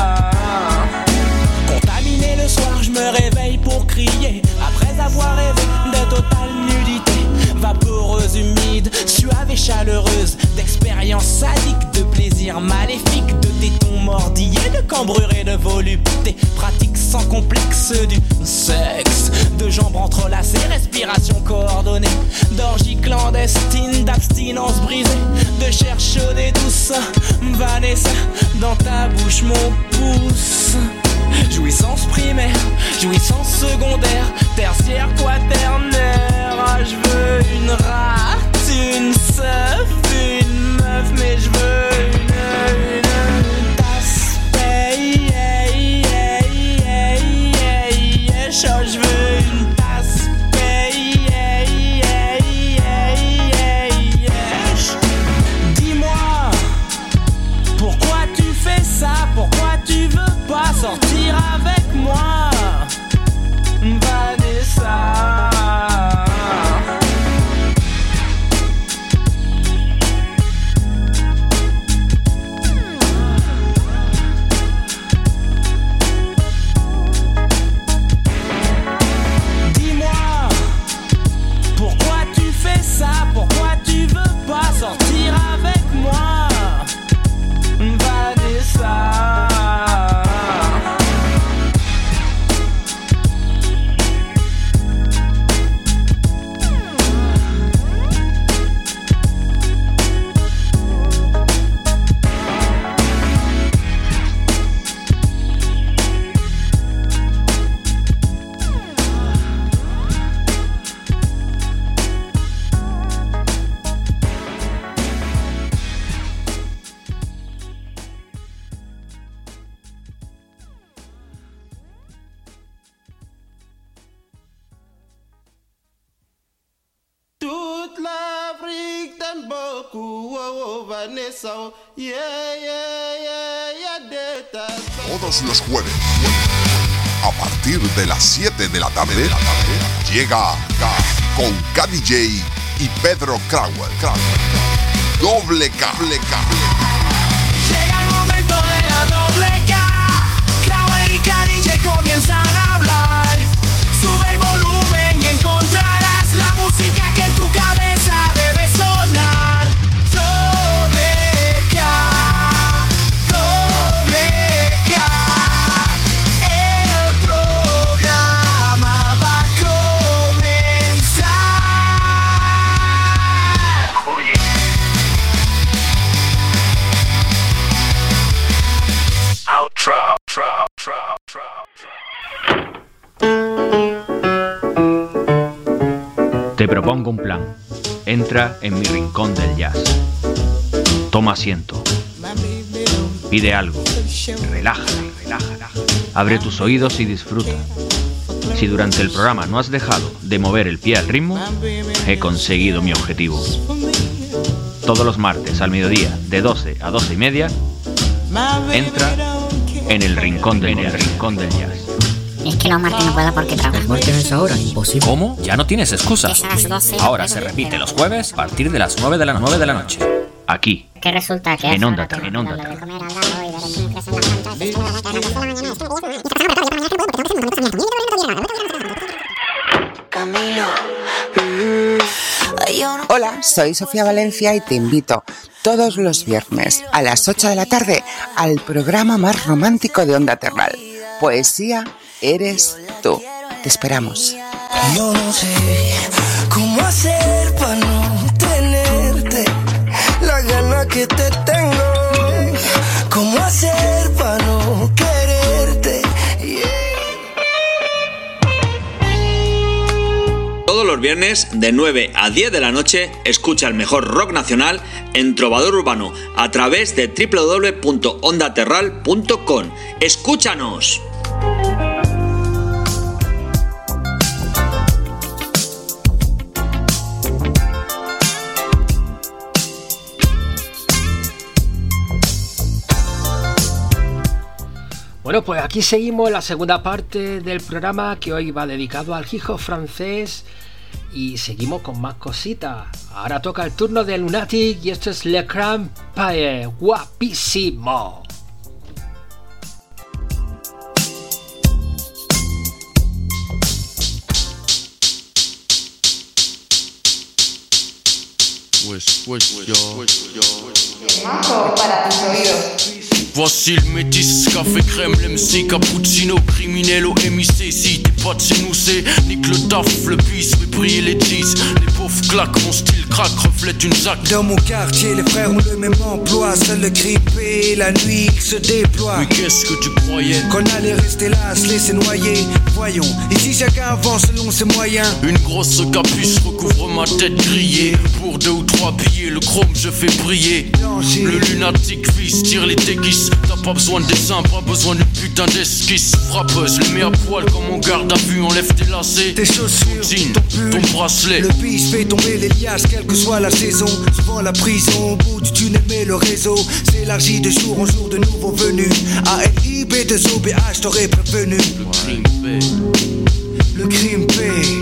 Contaminé le soir, je me réveille pour crier. Après avoir rêvé de totale nudité, vaporeuse, humide, suave et chaleureuse, d'expériences sadiques, de plaisir maléfique, de tétons mordillés, de cambrure et de volupté, pratique sans complexe du sexe, de jambes entrelacées, respiration coordonnée, d'orgie clandestine, d'abstinence brisée, de chair chaude et douce. Vanessa, dans ta bouche mon pouce. Jouissance primaire, jouissance secondaire, tertiaire, quaternaire. Ah, je veux une rate, une seuf, une meuf, mais je veux une, une tasse paye. Oh, je veux une tasse paye. Dis-moi, pourquoi tu fais ça? Pourquoi tu veux pas sortir avec moi, Vanessa? Dis-moi, pourquoi tu fais ça? Pourquoi tu veux pas sortir avec moi, Vanessa? Toute l'Afrique t'aime beaucoup, oh, oh, Vanessa, oh, yeah, yeah, yeah, yeah, de ta... Todos los jueves, a partir de las siete de la tarde, llega con K D J y Pedro Crowell. Doble K. Llega el momento de la doble K. Crowell y K D J comienzan a hablar. Sube el volumen y encontrarás la música que en tu cabeza debe sonar. Doble K, doble K. El programa va a comenzar. Oye. Outro, outro, outro, outro. Te propongo un plan. Entra en mi rincón del jazz. Toma asiento. Pide algo. Relájate, relájate. Abre tus oídos y disfruta. Si durante el programa no has dejado de mover el pie al ritmo, he conseguido mi objetivo. Todos los martes al mediodía, de doce a doce y media, entra en el rincón del, en el rincón del jazz. Es que los martes no puedo porque trabajo. Los martes a esa hora, imposible. ¿Cómo? Ya no tienes excusa. Es a las doce. Ahora se repite los jueves a partir de las nueve de la noche. Aquí, que resulta que... En Onda Terral, en Onda Terral. Hola, soy Sofía Valencia y te invito todos los viernes a las ocho de la tarde al programa más romántico de Onda Terral. Poesía eres tú. Te esperamos. Yo no sé cómo hacer para no tenerte la gana que te tengo. Cómo hacer para no quererte. Yeah. Todos los viernes de nueve a diez de la noche escucha el mejor rock nacional en Trovador Urbano a través de doble u doble u doble u punto onda terral punto com. ¡Escúchanos! Bueno, pues aquí seguimos en la segunda parte del programa, que hoy va dedicado al hip hop francés, y seguimos con más cositas. Ahora toca el turno de Lunatic y esto es Le Grand Paye, guapísimo. Wesh, wesh, yo. Maco para tus oídos. Voici le métis, café crème, l'M C, cappuccino, criminel au M I C. Si t'es pas de chez nous, c'est nique le taf, le bis, fait briller les cheese. Les pauvres claquent, mon style craque, reflète une zac. Dans mon quartier, les frères ont le même emploi. Seul le grippé, la nuit, il se déploie. Mais qu'est-ce que tu croyais? Qu'on allait rester là, se laisser noyer. Voyons, ici chacun avance selon ses moyens. Une grosse capuche recouvre ma tête grillée. Pour deux ou trois billets, le chrome je fais briller. Danger. Le lunatique fils tire les déguises. T'as pas besoin de dessin, pas besoin d'une putain d'esquisse. Frappeuse, le mets à poil comme on garde à vue. Enlève tes lacets, tes chaussures, ton jean, ton pull, ton bracelet. Le bis fait tomber les liasses, quelle que soit la saison. Souvent la prison, au bout du tunnel, mais le réseau s'élargit de jour en jour de nouveaux venus. A L I B deux O B H, t'aurais prévenu. Le crime paie. Le crime paie.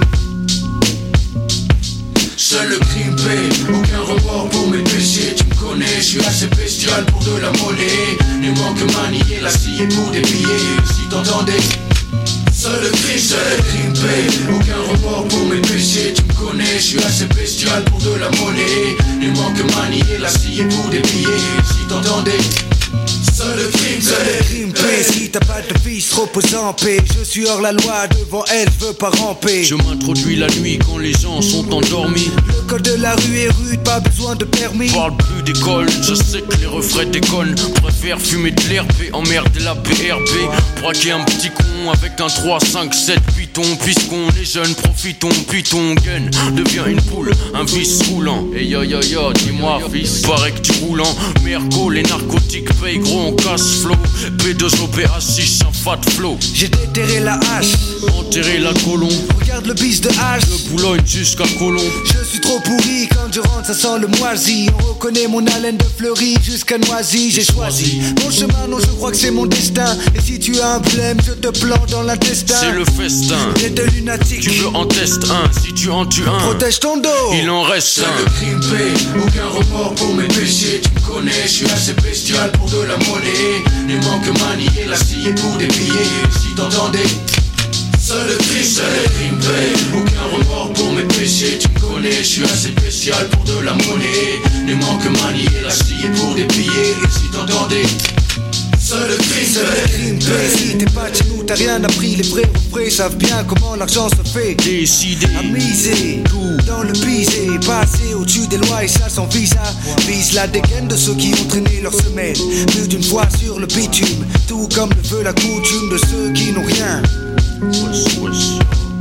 Seul le crime paie, aucun report pour mes péchés. Tu me connais, je suis assez bestial pour de la monnaie. Ne manque manier la scie pour des billets. Si t'entendais, seul le crime, seul le crime paie, aucun report pour mes péchés. Tu me connais, je suis assez bestial pour de la monnaie. Ne manque manier la scie pour des billets. Si t'entendais, seul le crime, seul le crime paie. Si t'as pas de fils, repose en paix. Je suis hors la loi, devant elle, je veux pas ramper. Je m'introduis la nuit quand les gens sont endormis. Le code de la rue est rude, pas besoin de permis. Parle plus d'école, je sais que les refrains déconnent. Préfère fumer de l'R P, emmerder la P R P. Braquer un petit con avec un trois, cinq, sept python. Puisqu'on est jeune, profitons, puis ton gun devient une poule, un vice roulant. Et yo yo yo, dis-moi fils, paraît que tu roules en merco. Les narcotiques payent gros en cash flow. P deux O P H six, un fat flow. J'ai déterré la hache, enterré la colombe. Regarde le bis de hache, de Boulogne jusqu'à Colombe. Je suis trop pourri, quand je rentre ça sent le moisi. On reconnaît mon haleine de fleurie jusqu'à Noisy. J'ai choisi mon chemin, non je crois que c'est mon destin. Et si tu as un problème, je te plante dans l'intestin. C'est le festin, t'es de lunatique. Tu veux en tester un, si tu en tues un, protège ton dos, il en reste seul un. Le crime paie, aucun report pour mes péchés. Tu me connais, je suis assez bestial pour de la monnaie. Ne manque manier la scie pour des billets. Si t'entendais, seul le crime, seul le crime paie, aucun remords pour mes péchés. Tu me connais, je suis assez spécial pour de la monnaie. Ne manque manier la scie pour des billets. Si t'entendais, seul le crime, seul le crime paie. Si t'es pas de chez nous, t'as rien appris. Les vrais refrains savent bien comment l'argent se fait. Décider à miser tout dans le pisé, passer au-dessus des lois et ça sans visa. Vise la dégaine de ceux qui ont traîné leur semaine plus d'une fois sur le bitume. Tout comme le veut la coutume de ceux qui n'ont rien. Wesh, wesh.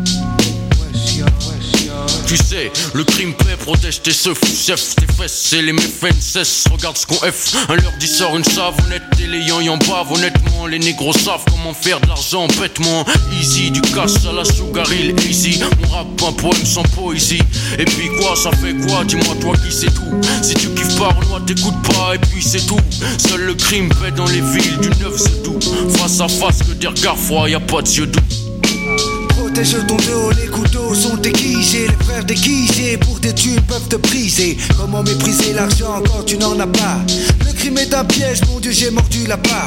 Tu sais, le crime paie, protège tes seufs, chef, tes fesses, et les méfaits cessent. Regarde ce qu'on F, un leur dit sort une savonnette, et les yan yan bavent. Honnêtement, les négros savent comment faire de l'argent bêtement. Easy, du cash à la sugar hill, easy. Mon rap, un poème sans poésie. Et puis quoi, ça fait quoi, dis-moi toi qui sais tout. Si tu kiffes pas, Renoir, t'écoutes pas, et puis c'est tout. Seul le crime paie dans les villes du neuf c'est tout. Face à face que des regards froids, y'a pas de yeux doux. tes jetons de haut, les couteaux sont déguisés. Les frères déguisés pour des thunes peuvent te briser. Comment mépriser l'argent quand tu n'en as pas? Le crime est un piège, mon Dieu, j'ai mordu la part.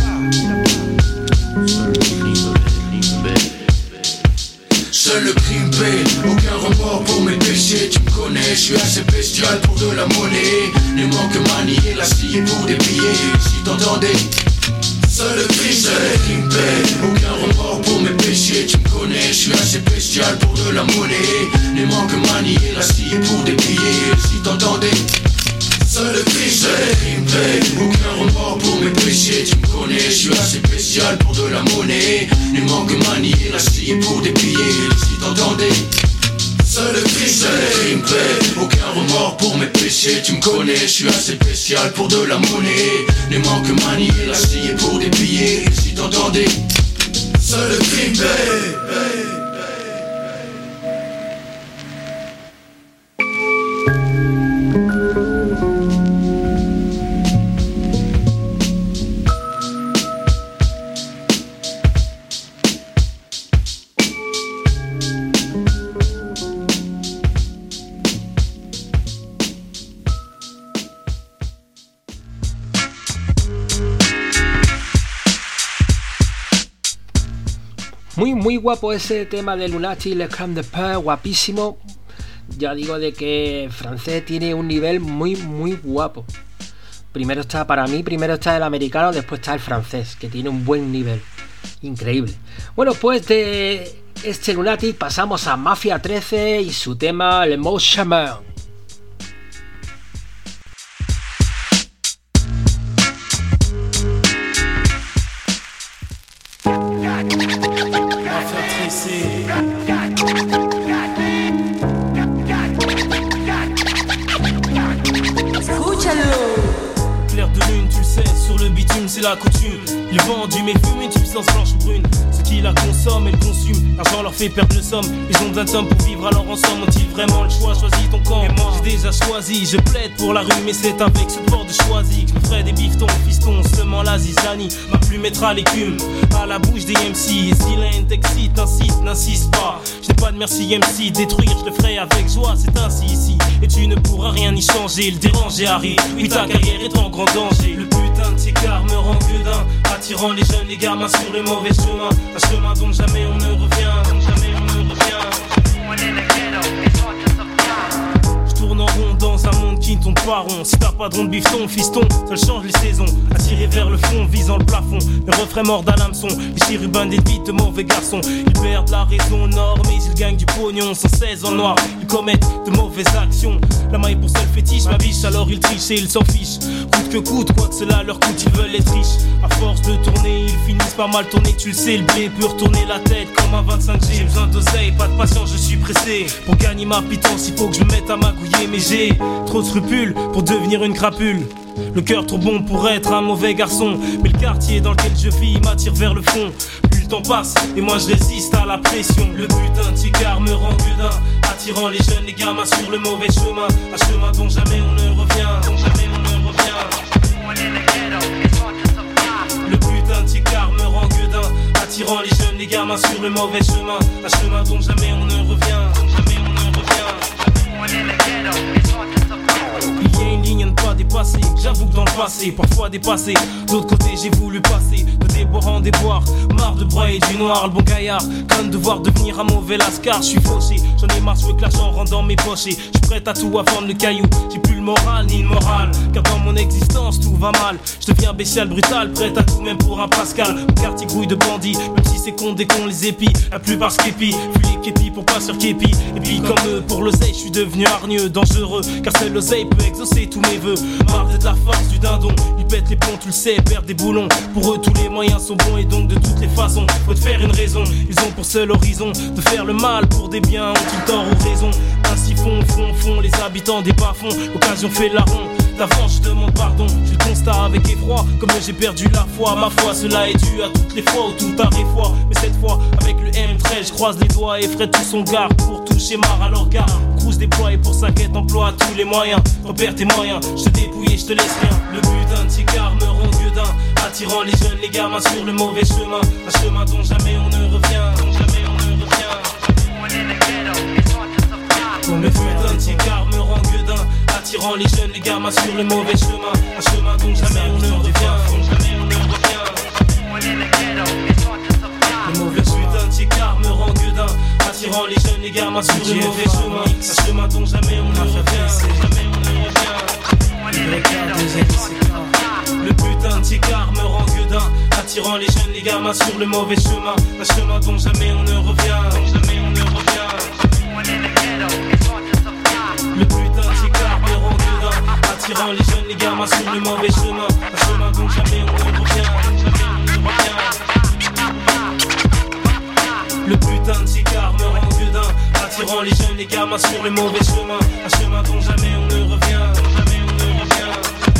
Seul le crime paie, aucun remords pour mes péchés. Tu me connais, je suis assez bestial pour de la monnaie. Ne manque manier la scie pour des billets. Si t'entendais, seul le crime, seul le crime paie, aucun remords pour mes péchés. Tu me connais, je suis assez bestial pour de la monnaie. Ne manque manier la scie pour des billets. Si t'entendais, seul le crime, seul le crime paie, aucun remords pour mes péchés. Tu me connais, je suis assez spécial pour de la monnaie. Ne manque manier la scie pour des billets. Si t'entendais, seul le crime, seul le crime paie, aucun remords pour mes péchés. Tu me connais, je suis assez spécial pour de la monnaie. Ne manque manier la scie pour des billets. Si t'entendais, seul le crime paie. Muy, muy guapo ese tema de Lunatic, Le Crème de Peur, guapísimo. Ya digo de que el francés tiene un nivel muy, muy guapo. Primero está, para mí, primero está el americano, después está el francés, que tiene un buen nivel. Increíble. Bueno, pues de este Lunatic pasamos a Mafia trece y su tema Le Mot Chemin. C'est la coutume, ils vendent du méfume, une substance blanche ou brune. Ceux qui la consomment et le consument, l'argent leur fait perdre le somme. Ils ont besoin de somme pour vivre, alors ensemble ont-ils vraiment le choix? Choisis ton camp, et moi j'ai déjà choisi. Je plaide pour la rue, mais c'est avec ce port de choisi que je me ferai des bifetons, fiston, seulement la zizanie. Ma plume mettra l'écume à la bouche des M C. Et si l'un t'excite, incite, n'insiste pas. Je n'ai pas de merci M C, détruire je le ferai avec joie. C'est ainsi ici, et tu ne pourras rien y changer. Le déranger arrive, oui ta carrière est en grand danger. Le putain de tes car me rend gueudin, attirant les jeunes, les gamins sur le mauvais chemin. Un chemin dont jamais on ne revient, dont jamais on ne revient. Je tourne en rond dans un monde qui ne tombe pas rond. Si t'as pas de rond de bifton, fiston, seul change les saisons. Attiré vers le fond, visant le plafond. Le refrain mord à l'hameçon. Les chérubins des vies de mauvais garçons. Ils perdent la raison au nord, mais ils gagnent du pognon. Sans seize en noir, ils commettent de mauvaises actions. La maille pour seul fétiche, ma biche, alors ils trichent et ils s'en fichent. Coûte que coûte, quoi que cela leur coûte, ils veulent être riches. À force de tourner, ils finissent par mal tourner. Tu le sais, le blé peut retourner la tête comme un vingt-cinq G. J'ai besoin d'oseille, pas de patience, je suis pressé. Pour gagner ma pitance, il faut que je me mette à magouiller. Mais j'ai trop de scrupules pour devenir une crapule. Le cœur trop bon pour être un mauvais garçon. Mais le quartier dans lequel je vis m'attire vers le fond. Plus le temps passe et moi je résiste à la pression. Le putain de ticard me rend gueudin, attirant les jeunes, les gamins sur le mauvais chemin. Un chemin dont jamais on ne revient, dont jamais on ne revient. Le putain de ticard me rend gueudin, attirant les jeunes, les gamins sur le mauvais chemin. Un chemin dont jamais on ne revient, dont jamais on ne revient. Il y a une ligne à ne pas dépasser, j'avoue que dans le passé, parfois dépassé. D'autre côté j'ai voulu passer, de déboire en déboire. Marre de broyer du noir, le bon gaillard. Crains de devoir devenir un mauvais lascar, je suis fauché. J'en ai marre, je veux que l'argent rentre dans mes poches. Je suis prêt à tout, à vendre le caillou. J'ai plus le moral ni le moral, car dans mon existence tout va mal. Je deviens bestial, brutal, prêt à tout même pour un Pascal. Mon quartier grouille de bandits, même si c'est con, des cons les épis. La plupart sképis, fuis les képis pour pas sur képi. Et puis comme eux, pour l'oseille, je suis devenu hargneux, dangereux. Car seul l'oseille peut exaucer tous mes vœux. Marre d'être la force du dindon, ils pètent les plombs, tu le sais, perdent des boulons. Pour eux tous les moyens sont bons et donc de toutes les façons faut te faire une raison. Ils ont pour seul horizon de faire le mal pour des biens, ont-ils tort ou raison? Ainsi font, font, font les habitants des bas-fonds. L'occasion fait la ronde, d'avant je demande pardon. Je le constate avec effroi, comme j'ai perdu la foi. Ma foi, cela est dû à toutes les fois où tout arrive fois. Mais cette fois, avec le M treize, je croise les doigts et ferai tout son garde pour toucher marre. Alors garde, Cruz déploie et pour sa quête emploie tous les moyens. Repère tes moyens, je te dépouille et je te laisse rien. Le putain de ticard me rend gueudin, attirant les jeunes, les gamins sur le mauvais chemin. Un chemin dont jamais on ne revient, dont jamais on ne revient. Le putain de cigare me rend gueudin, attirant les jeunes, les gamins sur le mauvais chemin. Un chemin dont jamais on ne revient, dont jamais on ne revient. Le mauvais putain de cigare me rend gueudin, attirant les jeunes, les gamins sur le mauvais chemin. Un chemin dont jamais on ne revient, jamais on ne revient. Le putain de cigare me rend gueudin, attirant les jeunes, les gamins sur le mauvais chemin. Un chemin dont jamais on ne revient, dont jamais on ne revient. Le putain de cigare me rend gueudin, attirant les jeunes, les gamins sur le mauvais chemin. Un chemin dont jamais on ne revient, jamais on ne revient. Le putain de cigare me rend gueudin, attirant les jeunes, les gamins sur le mauvais chemin. Un chemin dont jamais on ne revient, dont jamais on ne revient.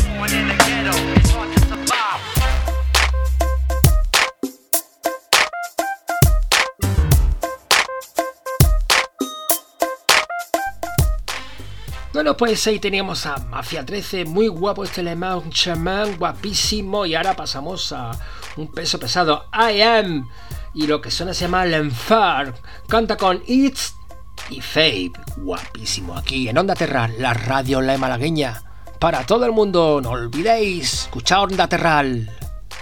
Bueno, pues ahí teníamos a Mafia trece, muy guapo este alemán, un chamán guapísimo. Y ahora pasamos a un peso pesado, I Am. Y lo que suena se llama L'Enfer. Canta con It's y Fabe, guapísimo, aquí en Onda Terral, la radio la malagueña. Para todo el mundo, no olvidéis escuchar Onda Terral.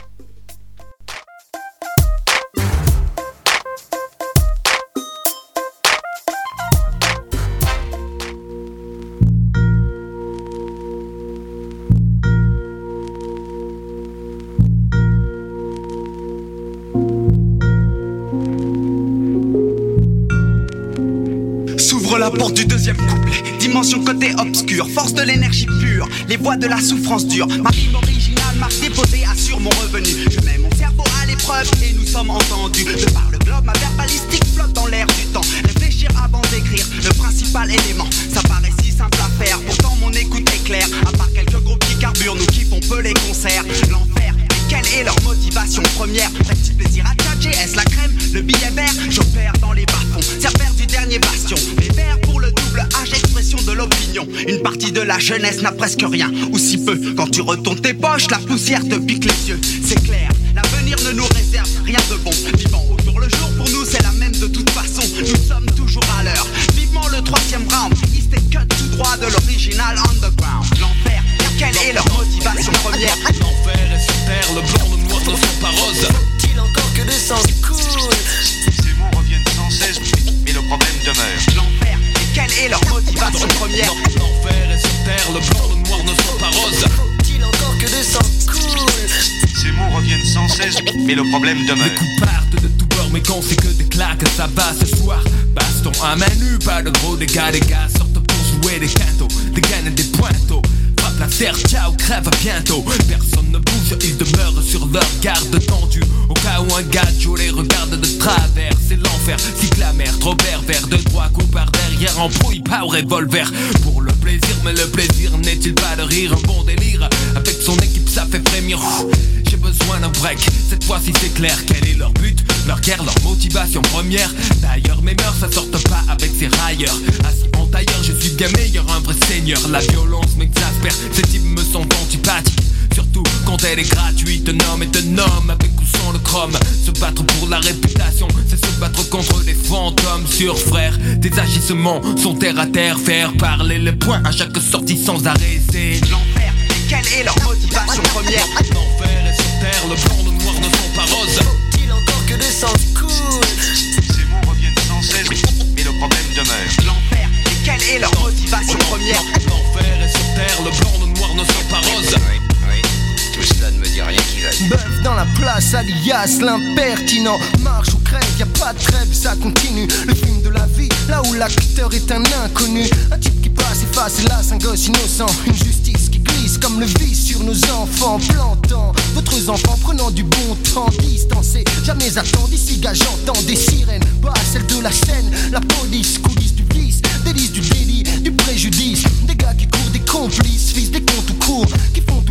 La porte du deuxième couplet, dimension côté obscur, force de l'énergie pure, les voix de la souffrance dure. Ma rime originale, marque déposée, assure mon revenu. Je mets mon cerveau à l'épreuve et nous sommes entendus. De par le globe, ma verbalistique flotte dans l'air du temps. Réfléchir avant d'écrire, le principal élément. Ça paraît si simple à faire, pourtant mon écoute est claire. À part quelques groupes qui carburent, nous kiffons peu les concerts. L'enfer, quelle est leur motivation première? Petit plaisir à tchatcher, est-ce la crème, le billet vert? J'opère dans les bas-fonds, serveur du dernier bastion. Les verts pour le double H, expression de l'opinion. Une partie de la jeunesse n'a presque rien, ou si peu. Quand tu retournes tes poches, la poussière te pique les yeux. C'est clair, l'avenir ne nous réserve rien de bon. Vivant au jour le jour, pour nous c'est la même de toute façon. Nous sommes toujours à l'heure. Vivement le troisième round, East et cut tout droit de l'original underground. L'enfer, quelle est leur motivation première? L'enfer est sur terre, le blanc, le noir ne sont pas roses. Faut-il encore que le sang coule? Ces mots reviennent sans cesse, mais le problème demeure. L'enfer, quelle est leur motivation première? L'enfer est sur terre, le blanc, le noir ne sont pas roses. Faut-il encore que le sang coule? Ces mots reviennent sans cesse, mais le problème demeure. Les coups partent de tout bord, mais quand c'est que des claques, ça bat ce soir. Baston à main nue, pas de gros dégâts, les gars sortent pour jouer des quintos, des gaines et des pointos. Frappe la terre, ciao, crève bientôt. Personne ne bouge, ils demeurent sur leur garde tendue. Au cas où un gacho les regarde de travers, c'est l'enfer, cycle la mer, trop pervers. De droit coup par derrière, embrouille pas au revolver. Pour le plaisir, mais le plaisir n'est-il pas de rire? Un bon délire, avec son équipe ça fait frémir. J'ai besoin d'un break, cette fois-ci c'est clair. Quel est leur but, leur guerre, leur motivation première? D'ailleurs mes mœurs ça sortent pas avec ces railleurs. Assis en tailleur, je suis bien meilleur, un vrai seigneur. La violence m'exaspère, ces types me sont antipathiques. Surtout quand elle est gratuite, un homme est un homme avec ou sans le chrome. Se battre pour la réputation, c'est se battre contre les fantômes sur frère. Tes agissements sont terre à terre, faire parler les points à chaque sortie sans arrêt. C'est l'enfer, et quelle est leur motivation première? L'enfer est sur terre, le blanc, le noir ne sont pas roses. Faut-il encore que le sang coule? Ces mots reviennent sans cesse, mais le problème demeure. L'enfer, et quelle est leur motivation première? L'enfer est sur terre, le blanc, le noir ne sont pas roses. Oui, oui, tout cela ne me dit rien qui va. Bœuf dans la place, alias l'impertinent. Marche ou crève, y a pas de trêve, ça continue. Le film de la vie, là où l'acteur est un inconnu. Un type qui passe, efface, hélas, un gosse innocent. Une justice qui glisse comme le vice sur nos enfants. Plantant d'autres enfants, prenant du bon temps. Distancé, jamais attendu, ici gars, j'entends des sirènes. Pas celle de la scène, la police, coulisses du vice. Délices du délit, du préjudice. Des gars qui courent, des complices, fils des comptes tout court. Qui font tout pour, qui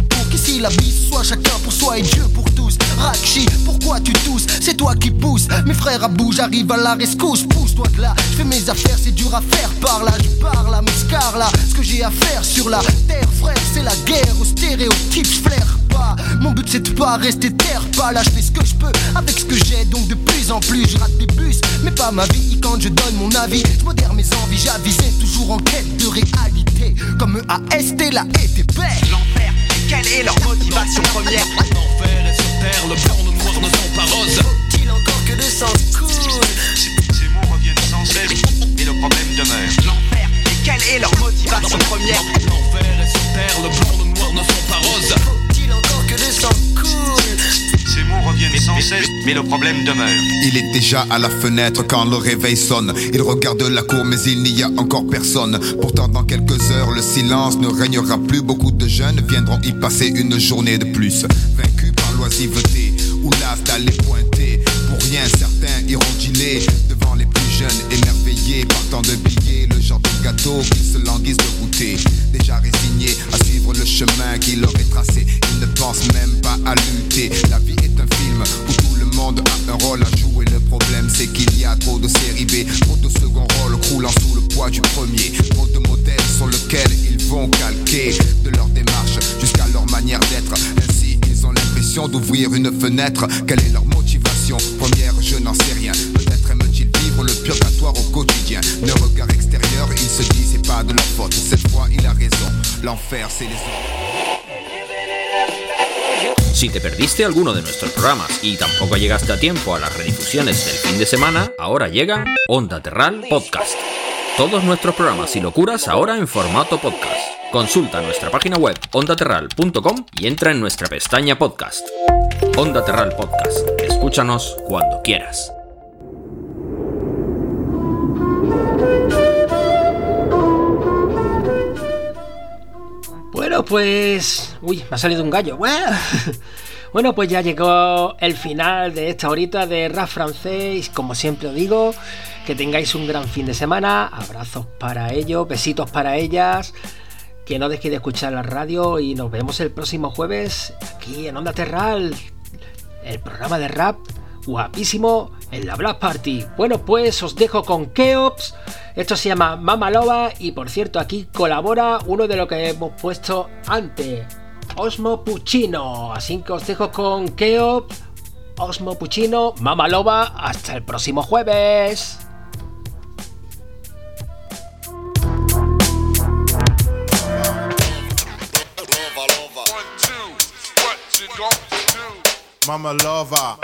si la vie soit chacun pour soi et Dieu pour tous. Rakshi, pourquoi tu tousses? C'est toi qui pousses. Mes frères à bout, j'arrive à la rescousse. Pousse-toi de là, je fais mes affaires, c'est dur à faire par là. Je parle à mes scars là, ce que j'ai à faire sur la terre, frère, c'est la guerre aux stéréotypes, je flaire pas. Mon but c'est de pas rester terre pas là, je fais ce que je peux avec ce que j'ai, donc de plus en plus je rate des bus, mais pas ma vie. Quand je donne mon avis, je modère mes envies, j'avisais toujours en quête de réalité. Comme E A S T, la E T P. L'enfer, quelle est leur motivation première? L'enfer est sur terre, le blanc, le noir ne sont pas roses. Faut-il encore que le sang coule? Ces mots reviennent sans cesse, et le problème demeure. L'enfer, quelle est leur motivation première? L'enfer est sur terre, le blanc, le noir ne sont pas roses. Faut-il encore que le sang coule? Ces mots reviennent sans cesse, mais le problème demeure. Il est déjà à la fenêtre quand le réveil sonne. Il regarde la cour mais il n'y a encore personne. Pourtant dans quelques heures le silence ne régnera plus. Beaucoup de jeunes viendront y passer une journée de plus. Vaincus par l'oisiveté ou l'as d'aller pointer. Pour rien certains iront dîner devant les plus jeunes émerveillés par tant de billets. Le genre de gâteau qu'ils se languissent de goûter. Déjà résignés à suivre le chemin qui leur est tracé. Ils ne pensent même pas à lutter. La vie est un film où tout le monde a un rôle à jouer. Le problème c'est qu'il y a trop de séries B, trop de second rôle croulant sous le poids du premier. Trop de modèles sur lesquels ils vont calquer de leur démarche jusqu'à leur manière d'être. Ainsi ils ont l'impression d'ouvrir une fenêtre. Quelle est leur motivation première? Je n'en sais rien. Peut-être aiment-ils vivre le purgatoire au quotidien. D'un regard extérieur ils se disent c'est pas de leur faute. Cette fois il a raison, l'enfer c'est les autres. Si te perdiste alguno de nuestros programas y tampoco llegaste a tiempo a las redifusiones del fin de semana, ahora llegan Onda Terral Podcast. Todos nuestros programas y locuras ahora en formato podcast. Consulta nuestra página web onda terral punto com y entra en nuestra pestaña podcast. Onda Terral Podcast. Escúchanos cuando quieras. Bueno, pues... Uy, me ha salido un gallo. Bueno, pues ya llegó el final de esta horita de rap francés. Como siempre os digo, que tengáis un gran fin de semana. Abrazos para ellos, besitos para ellas. Que no dejéis de escuchar la radio y nos vemos el próximo jueves aquí en Onda Terral. El programa de rap guapísimo en la Black Party. Bueno, pues os dejo con Keops. Esto se llama Mama Loba y por cierto aquí colabora uno de lo que hemos puesto antes, Osmo Puccino. Así que os dejo con Keops, Osmo Puccino, Mama Loba. Hasta el próximo jueves. Mama Loba.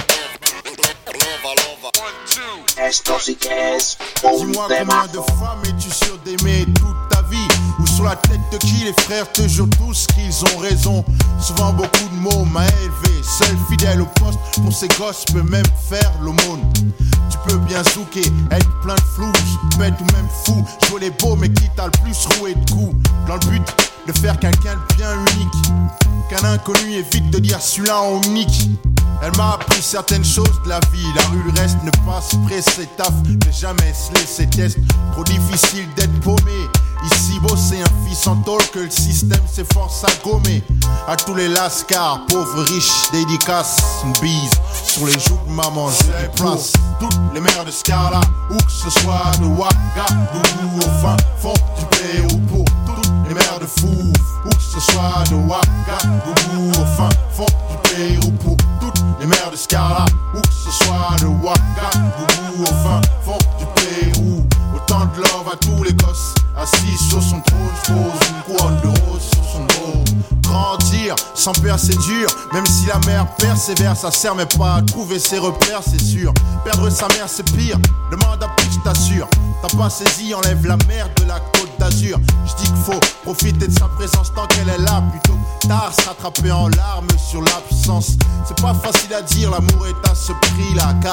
Esto sí que es Dis-moi combien de femmes es-tu sûr d'aimer toute ta vie? Ou sur la tête de qui les frères te jurent tous qu'ils ont raison? Souvent beaucoup de mots m'a élevé, seul fidèle au poste. Pour ces gosses peut même faire l'aumône. Tu peux bien zouker, être plein de floues, bête ou même fou. Jouer les beaux mais qui t'a le plus roué de coups. Dans le but de faire quelqu'un de bien unique, qu'un inconnu évite de dire celui-là en omnique. Elle m'a appris certaines choses de la vie. La rue, le reste, ne pas se presser taf, ne jamais se laisser test. Trop difficile d'être paumé. Ici, bosser un fils en tôle que le système s'efforce à gommer. À tous les lascars, pauvres, riches, dédicaces, une bise sur les joues de maman, je déplace. Toutes les mères de Scarla, où que ce soit de Ouagadougou au fin fond du Pérou. Pour toutes les mères de Fouf, où que ce soit de Ouagadougou au fin fond du Pérou. Pour toutes les mères de Scarla, où que ce soit de Ouagadougou au fin fond du Pérou. Autant de love à tous les gosses, assis sur son trône, pose une couronne de rose sur son dos. Grandir sans peur c'est dur, même si la mère persévère, ça sert mais pas à trouver ses repères, c'est sûr. Perdre sa mère c'est pire, demande à plus, je t'assure. T'as pas saisi, enlève la merde de la côte d'Azur. Je dis qu'il faut profiter de sa présence tant qu'elle est là, plutôt tard se rattraper en larmes sur l'absence. C'est pas facile à dire, l'amour est à ce prix là, car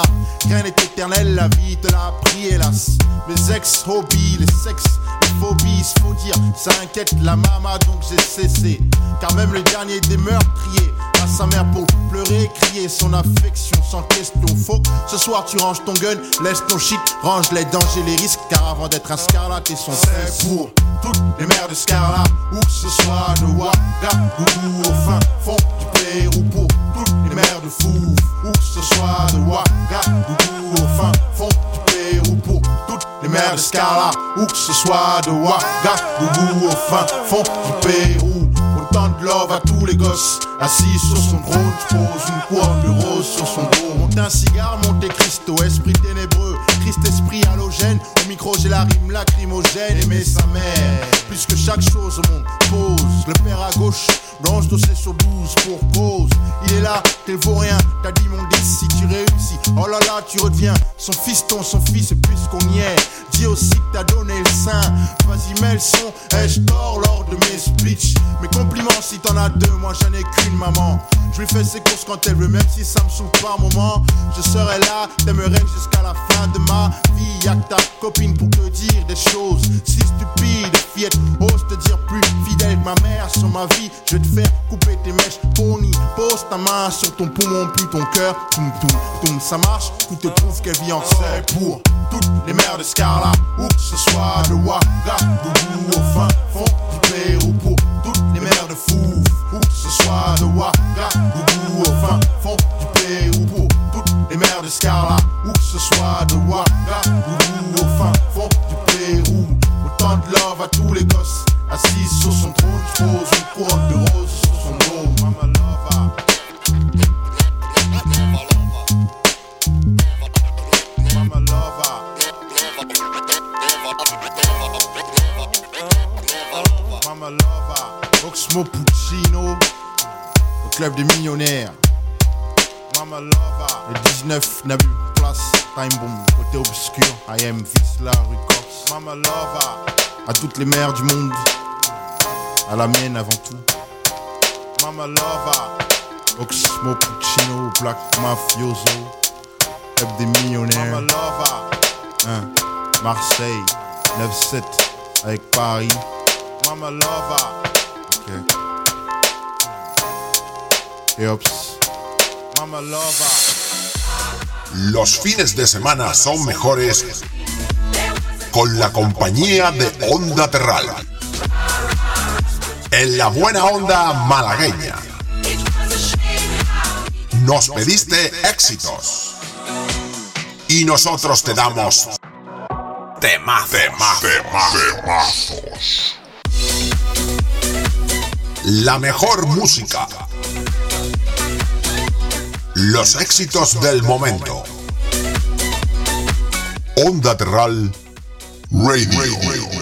rien n'est éternel, la vie te l'a appris hélas. Mes ex-hobbies, les sexes, les phobies, faut dire, ça inquiète la mama donc j'ai cessé. Car même le dernier des meurtriers à sa mère pour pleurer, crier son affection sans question. Faut ce soir tu ranges ton gun, laisse ton shit, range les dangers, les risques. Car avant d'être un scarlat et son c'est pour toutes les mères de Scarlat, ou que ce soit de Ouagadougou au fin fond du Pérou. Pour toutes les mères de Fou, ou que ce soit de Ouagadougou au fin fond du Pérou. Pour toutes les mères de Scarlat, ou que ce soit de Ouagadougou au fin fond du Pérou. Autant de love à tous les gosses. Assis sur son trône, j'pose une couronne de rose sur son dos. Monte un cigare, Monte Cristo, esprit ténébreux, Christ esprit halogène. Au micro j'ai la rime lacrymogène. Aimer sa mère, plus que chaque chose au monde pose. Le père à gauche, blanche dossée sur douze pour cause. Il est là, t'es vaut rien, t'as dit mon dix si tu réussis. Oh là là, tu redeviens son fiston, son fils puisqu'on y est. Dis aussi que t'as donné le sein. Vas-y mets le son, ai-je tort lors de mes speeches. Mes compliments si t'en as deux, moi j'en ai qu'une maman. Je lui fais ses courses quand elle veut, même si ça me saoule par moment. Je serai là, t'aimerais jusqu'à la fin de ma vie. Y'a que ta copine pour te dire des choses si stupides. Fillette, ose te dire plus fidèle que ma mère sur ma vie. Je vais te faire couper tes mèches, pony. Pose ta main sur ton poumon, plus ton cœur. Toum toum toum, ça marche, tout te prouve qu'elle vit encore. C'est pour toutes les mères de Scarlat, ou que ce soit de Ouagadougou au fin fond du Pérou. Pour toutes les mères de Fou, ou que ce soit de Ouagadougou au fin fond du Pérou. Pour toutes les mères de Scarlat, ou que ce soit de Ouagadougou au fin fond du Pérou. Autant de love à tous les gosses. Assis sur son trône, j'pose une couronne de roses sur son dos. Mama lova. Mama lova. Mama lova. Oxmo Puccino, au club des millionnaires. Mama lova. Le dix-neuf n'a plus de place. Time bomb, côté obscur. I am Visla Records. Mama lova. À toutes les mères du monde, à la mienne avant tout. Mama lova. Oxmo Puccino, Black Mafioso, club des millionnaires. Mama lova. Hein, Marseille, neuf sept avec Paris. Mama lova. Ok. Et ops. Mama lova. Los fines de semana son mejores con la compañía de Onda Terral. En la buena onda malagueña. Nos pediste éxitos y nosotros te damos temazos. Temazos. La mejor música. Los éxitos del momento. Onda Terral Radio. Radio.